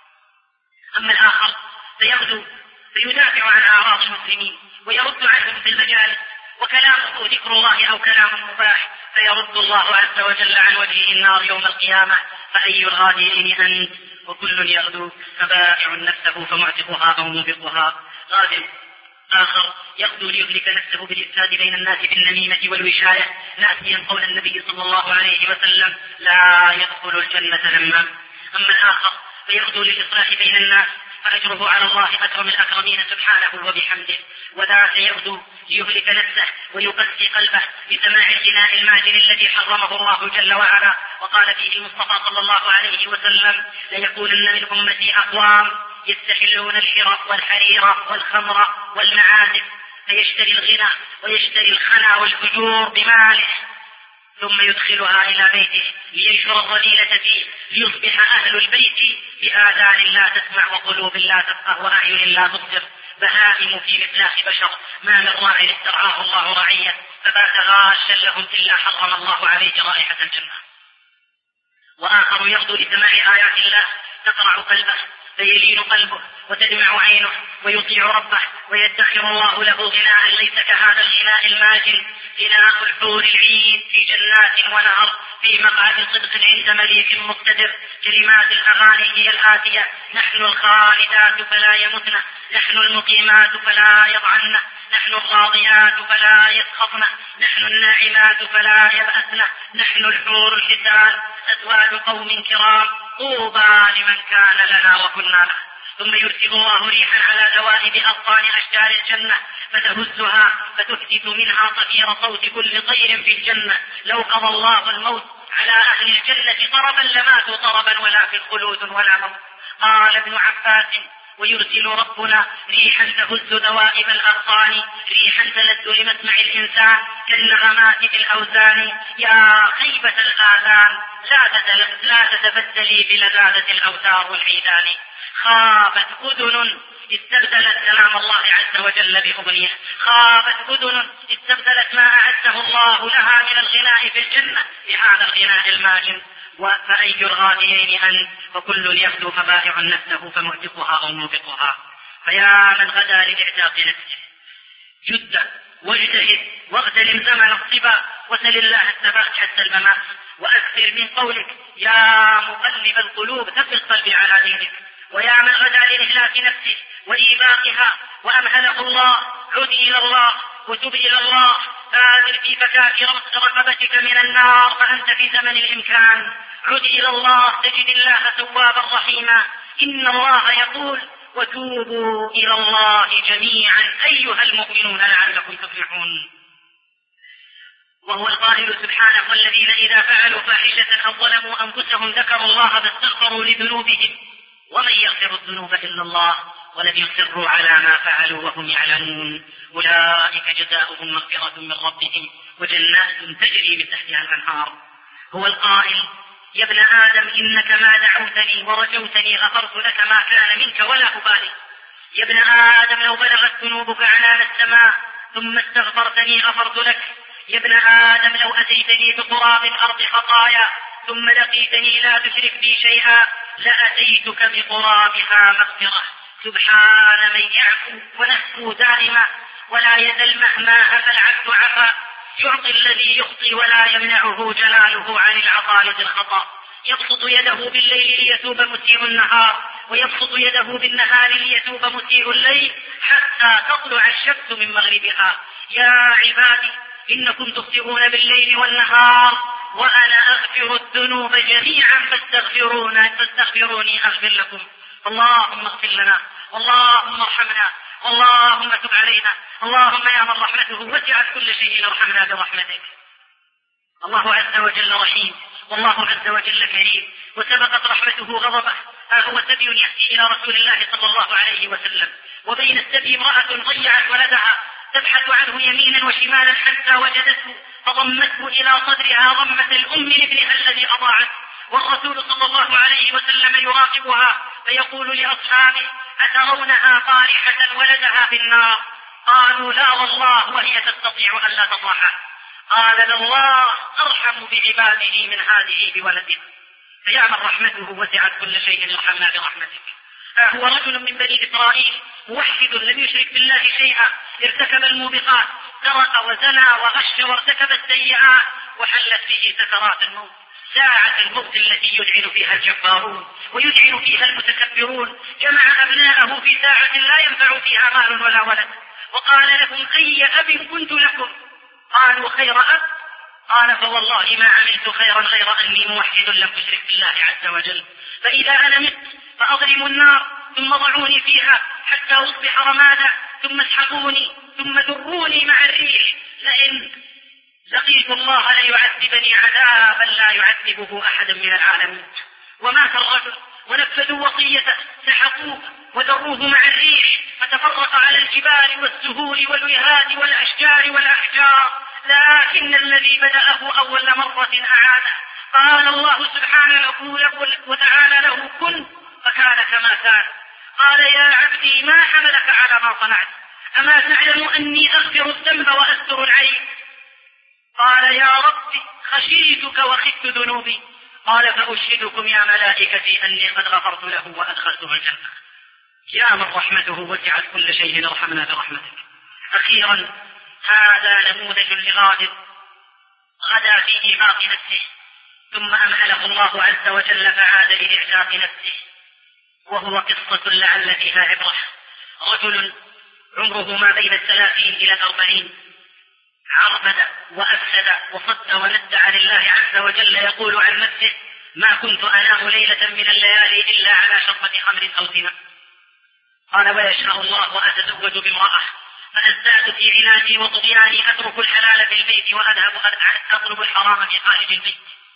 أما الآخر فيغدو فيدافع عن أعراض المسلمين ويرد عنهم في المجالس وكلامه ذكر الله أو كلام مباح فيرد الله عز وجل عن وجهه النار يوم القيامة. فأي الغادرين أنت؟ وكل يغدو فبائع نفسه فمعتقها أو موبقها. غادر آخر يغدو ليهلك نفسه بالإفساد بين الناس بالنميمة والوشاية ناسيا قول النبي صلى الله عليه وسلم لا يدخل الجنة نمام. أما الآخر فيغدو للإصلاح بين الناس فأجره على الله أكرم الأكرمين سبحانه وبحمده. وذاك يغدو ليهلك نفسه ويقسي قلبه بسماع الغناء الماجن الذي حرمه الله جل وعلا. وقال فيه المصطفى صلى الله عليه وسلم ليكونن من أمتي أقوام يستحلون الحرى والحرير والخمر والمعازف فيشتري الغنى ويشتري الخنا والفجور بماله ثم يدخلها إلى بيته لينشر الرذيلة فيه ليصبح أهل البيت بآذان لا تسمع وقلوب لا تفقه وأعين لا تبصر بهائم في مثلاث بشر ما من راع استرعاه الله رعية فبات غاشا لهم إلا حرم الله عليه رائحة الجنة. وآخر يغدو لسماع آيات الله تقرع قلبه فيلين قلبه وتدمع عينه ويطيع ربه ويدخر الله له غناء ليس كهذا الغناء الماجن غناء الحور العين في جنات ونهر في مقعد صدق عند مليك مقتدر. كلمات الأغاني هي الآتية نحن الخالدات فلا يمتن نحن المقيمات فلا يضعن نحن الراضيات فلا يسخطن نحن الناعمات فلا يبأسن نحن الحور الحسان أزواج قوم كرام طوبى لمن كان لنا وكنا له. ثم يرسل الله ريحا على دوائب أغصان أشجار الجنة فتهزها فتفتت منها صفير صوت كل طير في الجنة. لو قضى الله الموت على أهل الجنة طربا لماتوا طربا ولا في الخلود ولا موت. قال ابن عباس ويرسل ربنا ريحا تهز دوائب الأغصان ريحا تلد لمسمع الإنسان كالنغمات في الأوزان. يا خيبة الآذان لا تتبدلي بلذاذة الأوتار والعيدان. خابت أذن استبدلت كلام الله عز وجل بأغنية خابت أذن استبدلت ما أعده الله لها من الغناء في الجنة بهذا الغناء الماجن. فأي الغادرين أنت؟ وكل يغدو فبائع نفسه فمعتقها أو موبقها. فيا من غدا لإعتاق نفسه جد واجتهد واغتنم زمن الصبا وسل الله الثبات حتى الممات، وأكثر من قولك يا مقلب القلوب ثبت قلبي على دينك، ويا من غدا لإهلاك نفسه وإيباقها وأمهله الله عد إلى الله وتب إلى الله، بادر في فكاك رقبتك من النار فأنت في زمن الإمكان، عد إلى الله تجد الله توابا رحيما. إن الله يقول وتوبوا إلى الله جميعا أيها المؤمنون لعلكم تفلحون. وهو القائل سبحانه والذين إذا فعلوا فاحشة أو ظلموا أنفسهم ذكروا الله فاستغفروا لذنوبهم ومن يغفر الذنوب إلا الله ولم يصروا على ما فعلوا وهم يعلمون أولئك جزاؤهم مغفرة من ربهم وجنات تجري من تحتها الأنهار. هو القائل يا ابن آدم إنك ما دعوتني ورجوتني غفرت لك ما كان منك ولا أبالي. يا ابن آدم لو بلغت ذنوبك عنان السماء ثم استغفرتني غفرت لك. يا ابن آدم لو أتيتني بقراب الأرض خطايا ثم لقيتني لا تشرك بي شيئا لأتيتك بقرابها مغفرة. سبحان من يعفو ونهفو دائما ولا يزل مهما هفى العبد عفا، يعطي الذي يخطي ولا يمنعه جلاله عن العطاء الخطأ. يبسط يده بالليل ليتوب مسيء النهار ويبسط يده بالنهار ليتوب مسيء الليل حتى تطلع الشمس من مغربها. يا عبادي إنكم تخطئون بالليل والنهار وأنا أغفر الذنوب جميعا فاستغفروني فاستغفروني أغفر لكم. اللهم اغفر لنا اللهم ارحمنا اللهم تب علينا اللهم يا من رحمته وسعت كل شيء ارحمنا برحمتك. الله عز وجل رحيم والله عز وجل كريم وسبقت رحمته غضبه. ها هو سبي يأتي إلى رسول الله صلى الله عليه وسلم وبين السبي امرأة ضيعت ولدها تبحث عنه يمينا وشمالا حتى وجدته فضمته إلى صدرها ضمة الأم لابنها الذي أضاعته، والرسول صلى الله عليه وسلم يراقبها فيقول لأصحابه أترونها طارحة ولدها في النار؟ قالوا لا والله وهي تستطيع أن لا تطرحه. قال الله أرحم بعباده من هذه بولدها. فيا من رحمته وسعت كل شيء ارحمنا برحمتك. هو رجل من بني إسرائيل موحد لم يشرك بالله شيئا ارتكب الموبقات سرق وزنى وغش وارتكب السيئات وحلت به سكرات الموت، ساعة الموت التي يذعن فيها الجبارون ويذعن فيها المتكبرون. جمع أبناءه في ساعة لا ينفع فيها مال ولا ولد وقال لهم أي أب كنت لكم؟ قالوا خير أب. قال فوالله ما عملت خيرا غير أني موحد لم أشرك بالله عز وجل، فإذا أنا مت فأضرموا النار ثم ضعوني فيها حتى أصبح رمادا ثم اسحقوني ثم ذروني مع الريح، لئن لقيت الله ليعذبني عذابا لا يعذبه أحدا من العالمين. ومات الرجل ونفذوا وصيته سحقوه وذروه مع الريح فتفرق على الجبال والسهول والوهاد والأشجار والأحجار، لكن الذي بدأه أول مرة أعاده. قال الله سبحانه وتعالى له كن فكان كما كان. قال يا عبدي ما حملك على ما صنعت؟ أما تعلم أني أغفر الذنب وأستر العيب؟ قال يا ربي خشيتك وخفت ذنوبي. قال فأشهدكم يا ملائكتي أني قد غفرت له وأدخلته الجنة. يا من رحمته وسعت كل شيء ارحمنا برحمتك. أخيرا هذا نموذج لغادر غدا في إيثاق نفسه ثم أمهله الله عز وجل فعاد لإعجاق نفسه، وهو قصة لعل فيها عبرة. رجل عمره ما بين الثلاثين إلى الأربعين عربد وأفسد وصد وند عن الله عز وجل يقول عن نفسه ما كنت أنام ليلة من الليالي إلا على شربة خمر أو زنا. قال ويشاء الله وأتزوج بامرأة فأزداد في عنادي وطغياني أترك الحلال في البيت وأذهب أطلب الحرام في خارج البيت.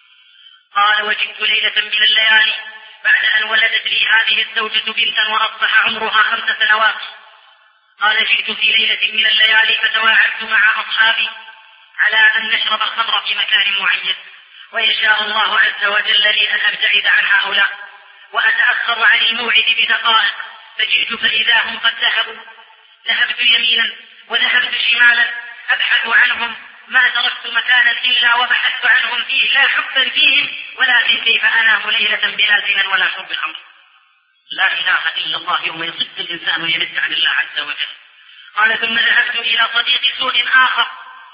قال وجدت ليلة من الليالي بعد أن ولدت لي هذه الزوجة بنتا وأصبح عمرها خمس سنوات. قال جئت في ليلة من الليالي فتواعدت مع أصحابي على أن نشرب الخمر في مكان معين، ويشاء الله عز وجل لي أن أبتعد عن هؤلاء وأتأخر عن الموعد بدقائق، فجئت فإذا هم قد ذهبوا. ذهبت يمينا وذهبت شمالا أبحث عنهم ما تركت مكانا إلا وبحثت عنهم فيه لا حبا فيهم ولكن كيف أنام ليلة بلا زنا ولا شرب الخمر. لا إله إلا الله يوم يصد الإنسان ويمد عن الله عز وجل. قال ثم ذهبت إلى صديق سوء آخر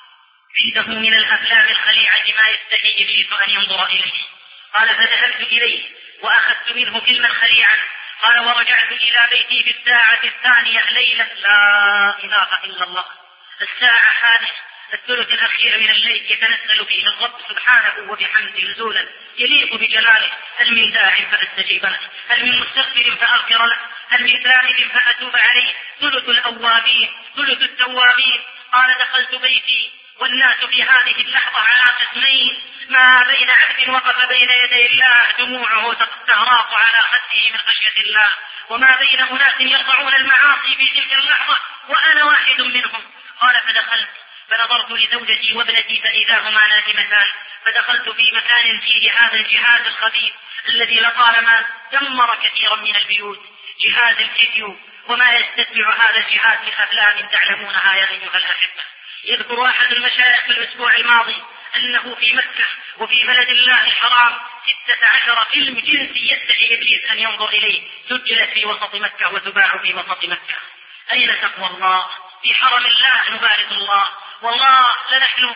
عنده من الأفلام الخليعة ما يستحي إبليس أن ينظر إليه. قال فذهبت إليه وأخذت منه فيلما خليعا. قال ورجعت إلى بيتي في الساعة الثانية ليلة. لا إله إلا الله. الساعة حادث الثلث الأخير من الليل يتنزل فيه الرب سبحانه وبحمده نزولا يليق بجلاله. هل من داع فأستجيب له؟ هل من مستغفر فأغفر له؟ هل من ذاهب فأتوب عليه؟ ثلث الأوابين ثلث التوابين. قال دخلت بيتي والناس في هذه اللحظة على قسمين، ما بين عبد وقف بين يدي الله دموعه تهراق على خده من خشية الله، وما بين أناس يرفعون المعاصي في تلك اللحظة وأنا واحد منهم. قال فدخلت فنظرت لزوجتي وابنتي فإذا هما نائمتان، فدخلت في مكان فيه هذا الجهاز الخبيث الذي لطالما دمر كثيرا من البيوت، جهاز الفيديو، وما يستتبع هذا الجهاز من أفلام تعلمونها يا أيها الأحبة. يذكر أحد المشايخ في الأسبوع الماضي أنه في مكة وفي بلد الله الحرام ستة عشر فيلم جنسي يستحي إبليس أن ينظر إليه سجلت في وسط مكة وتباع في وسط مكة. أين تقوى الله؟ في حرم الله نبارك الله. والله لنحن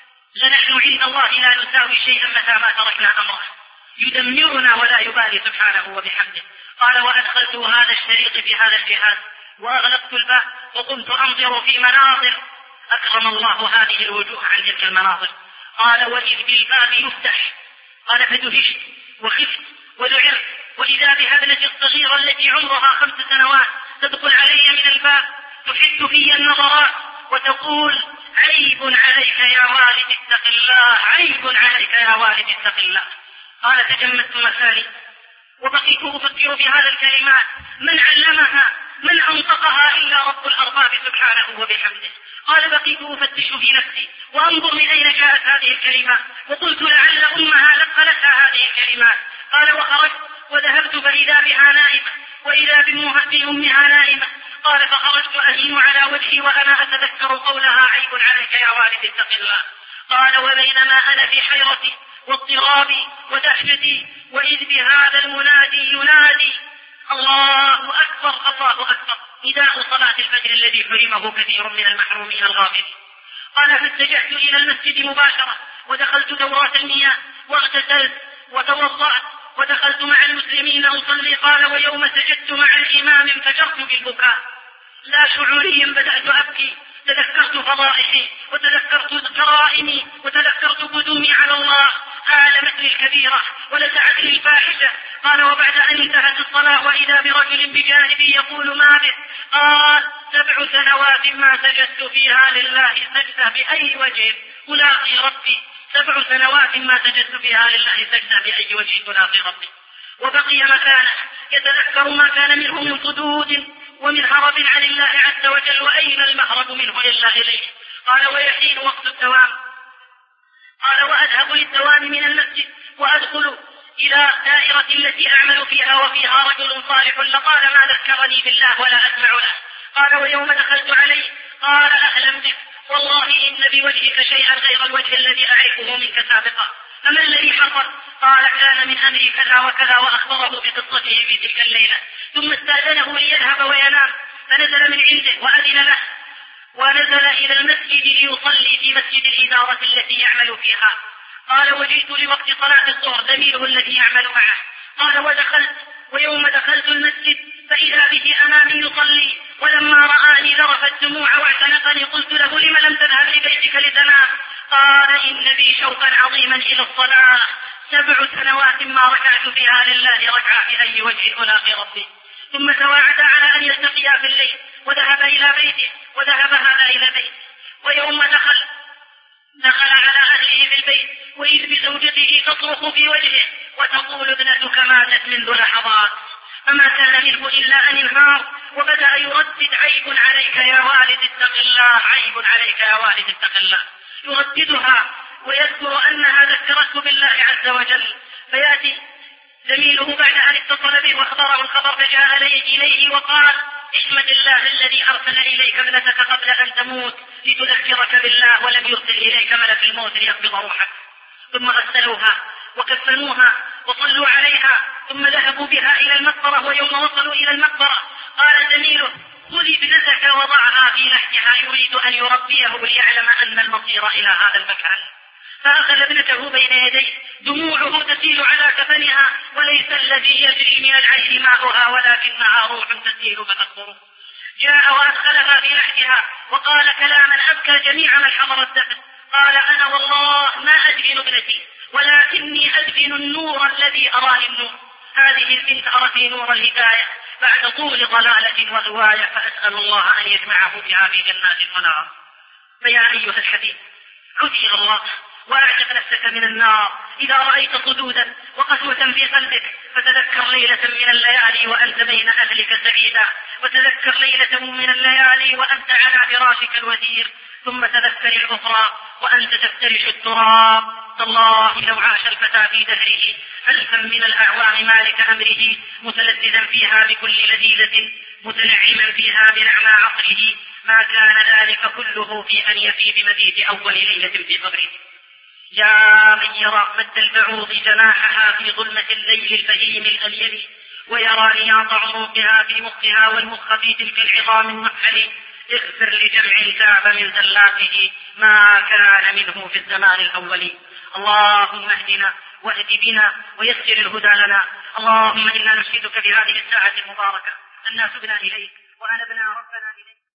لنحن عند الله لا نساوي شيئا متى ما تركنا أمره، يدمرنا ولا يبالي سبحانه وبحمده. قال وأدخلت هذا الشريط في هذا الجهاز وأغلقت الباب وقمت أنظر في مناظر أكرم الله هذه الوجوه عن تلك المناظر. قال وإذ بالباب يفتح. قال فدهشت وخفت وذعرت وإذا بهبلة الصغيرة التي عمرها خمس سنوات تدخل علي من الباب تحد في النظرات وتقول عيب عليك يا والد اتق الله، عيب عليك يا والد اتق الله. قال تجمدت مكاني وبقيت أفكر في هذا الكلمات، من علمها من أنطقها إلا رب الأرباب سبحانه وبحمده. قال بقيت أفتش في نفسي وأنظر من أين جاءت هذه الكلمات، وقلت لعل أمها لقلتها هذه الكلمات. قال وخرجت وذهبت فإذا بها نائمة وإذا بأمها نائمة. قال فخرجت أهين على وجهي وأنا أتذكر قولها عيب عليك يا والد اتق الله. قال وبينما أنا في حيرتي واضطرابي ودهشتي وإذ بهذا المنادي ينادي الله أكبر الله أكبر، نداء صلاة الفجر الذي حرمه كثير من المحرومين الغافلين. قال فاتجهت إلى المسجد مباشرة ودخلت دورات المياه واغتسلت وتوضأت ودخلت مع المسلمين أصلي. قال ويوم سجدت مع الإمام انفجرت بالبكاء، لا شعوريا بدأت أبكي، تذكرت فضائحي وتذكرت جرائمي وتذكرت قدومي على الله، آلمتني الكبيرة ولسعتني الفاحشة. قال وبعد أن انتهت الصلاة وإذا برجل بجانبي يقول ما به؟ قال سبع سنوات ما سجدت فيها لله سجدة بأي وجه ألاقي ربي، سبع سنوات ما سجدت فيها لله سجدة بأي وجه ألاقي ربي. وبقي مكانه يتذكر ما كان منه من صدود ومن هرب عن الله عز وجل، وأين المهرب منه إلا إليه. قال ويحين وقت الدوام. قال وأذهب للدوام من المسجد وأدخل إلى دائرة التي أعمل فيها وفيها رجل صالح لقال ما ذكرني بالله ولا أسمع له. قال ويوم دخلت عليه قال أهلا بك، والله إن بوجهك شيئا غير الوجه الذي أعرفه منك سابقا، فما الذي حصل؟ قال كان من أمري كذا وكذا وأخبره بقصته في تلك الليلة. ثم استأذنه ليذهب وينام فنزل من عنده وأذن له ونزل إلى المسجد ليصلي في مسجد الإدارة التي يعمل فيها. قال وجئت لوقت صلاة الظهر زميله الذي يعمل معه. قال ودخلت ويوم دخلت المسجد فإذا به أمامي يصلي، ولما رآني ذرف الدموع واعتنقني. قلت له لم لم تذهب لبيتك لتنام؟ قال إن بي شوقا عظيما إلى الصلاة، سبع سنوات ما ركعت فيها لله ركعة في أي وجه ألاقي ربي. ثم تواعدا على أن يلتقيا في الليل وذهب إلى بيته وذهب هذا إلى بيته. ويوم دخل دخل على أهله في البيت وإذ بزوجته تصرخ في وجهه وتقول ابنتك ماتت منذ لحظات، فما كان منه إلا أن انهار وبدأ يردد عيب عليك يا والد اتق الله، عيب عليك يا والد اتق الله، يرددها ويذكر أنها ذكرته بالله عز وجل. فيأتي زميله بعد أن اتصل به واخبره الخبر فجاء إليه وقال احمد الله الذي أرسل إليك ابنتك قبل أن تموت لتذكرك بالله ولم يرسل إليك ملك الموت ليقبض روحك. ثم غسلوها وكفنوها وصلوا عليها ثم ذهبوا بها إلى المقبرة. ويوم وصلوا إلى المقبرة قال زميله خذ ابنتك وضعها في لحدها يريد أن يربيه ليعلم أن المصير إلى هذا المكان. فأخذ ابنته بين يديه دموعه تسيل على كفنها، وليس الذي يجري من العين ماؤها ولكنها روح تسيل فتقطره. جاء وأدخلها في لحدها وقال كلاما أبكى جميع من حضر الدفن، قال أنا والله ما أدفن ابنتي ولكني أدفن النور الذي أراني النور. هذه البنت أرتني نور الهداية بعد طول ضلالة وغواية، فأسأل الله أن يجمعه بها في جنات ونار. فيا أيها الحبيب عد إلى الله وأعتق نفسك من النار إذا رأيت صدودا وقسوة في قلبك، فتذكر ليلة من الليالي وأنت بين أهلك سعيدا، وتذكر ليلة من الليالي وأنت على فراشك الودير، ثم تذكر الأخرى وأنت تفترش التراب. تالله لو عاش الفتى في دهره ألفا من الأعوام مالك أمره، متلذذا فيها بكل لذيذة متنعما فيها بنعمى عصره، ما كان ذلك كله في أن يفي بمبيت أول ليلة في قبره. يا من يرى مد البعوض جناحها في ظلمة الليل البهيم الأليل، ويرى نياط عروقها في مخها والمخ في تلك العظام النحل، اغفر لجمع تاب من زلاته ما كان منه في الزمان الأول. اللهم اهدنا واهد بنا ويسر الهدى لنا. اللهم إنا نشهدك في هذه الساعة المباركة أن تبنا إليك وأنبنا ربنا إليك.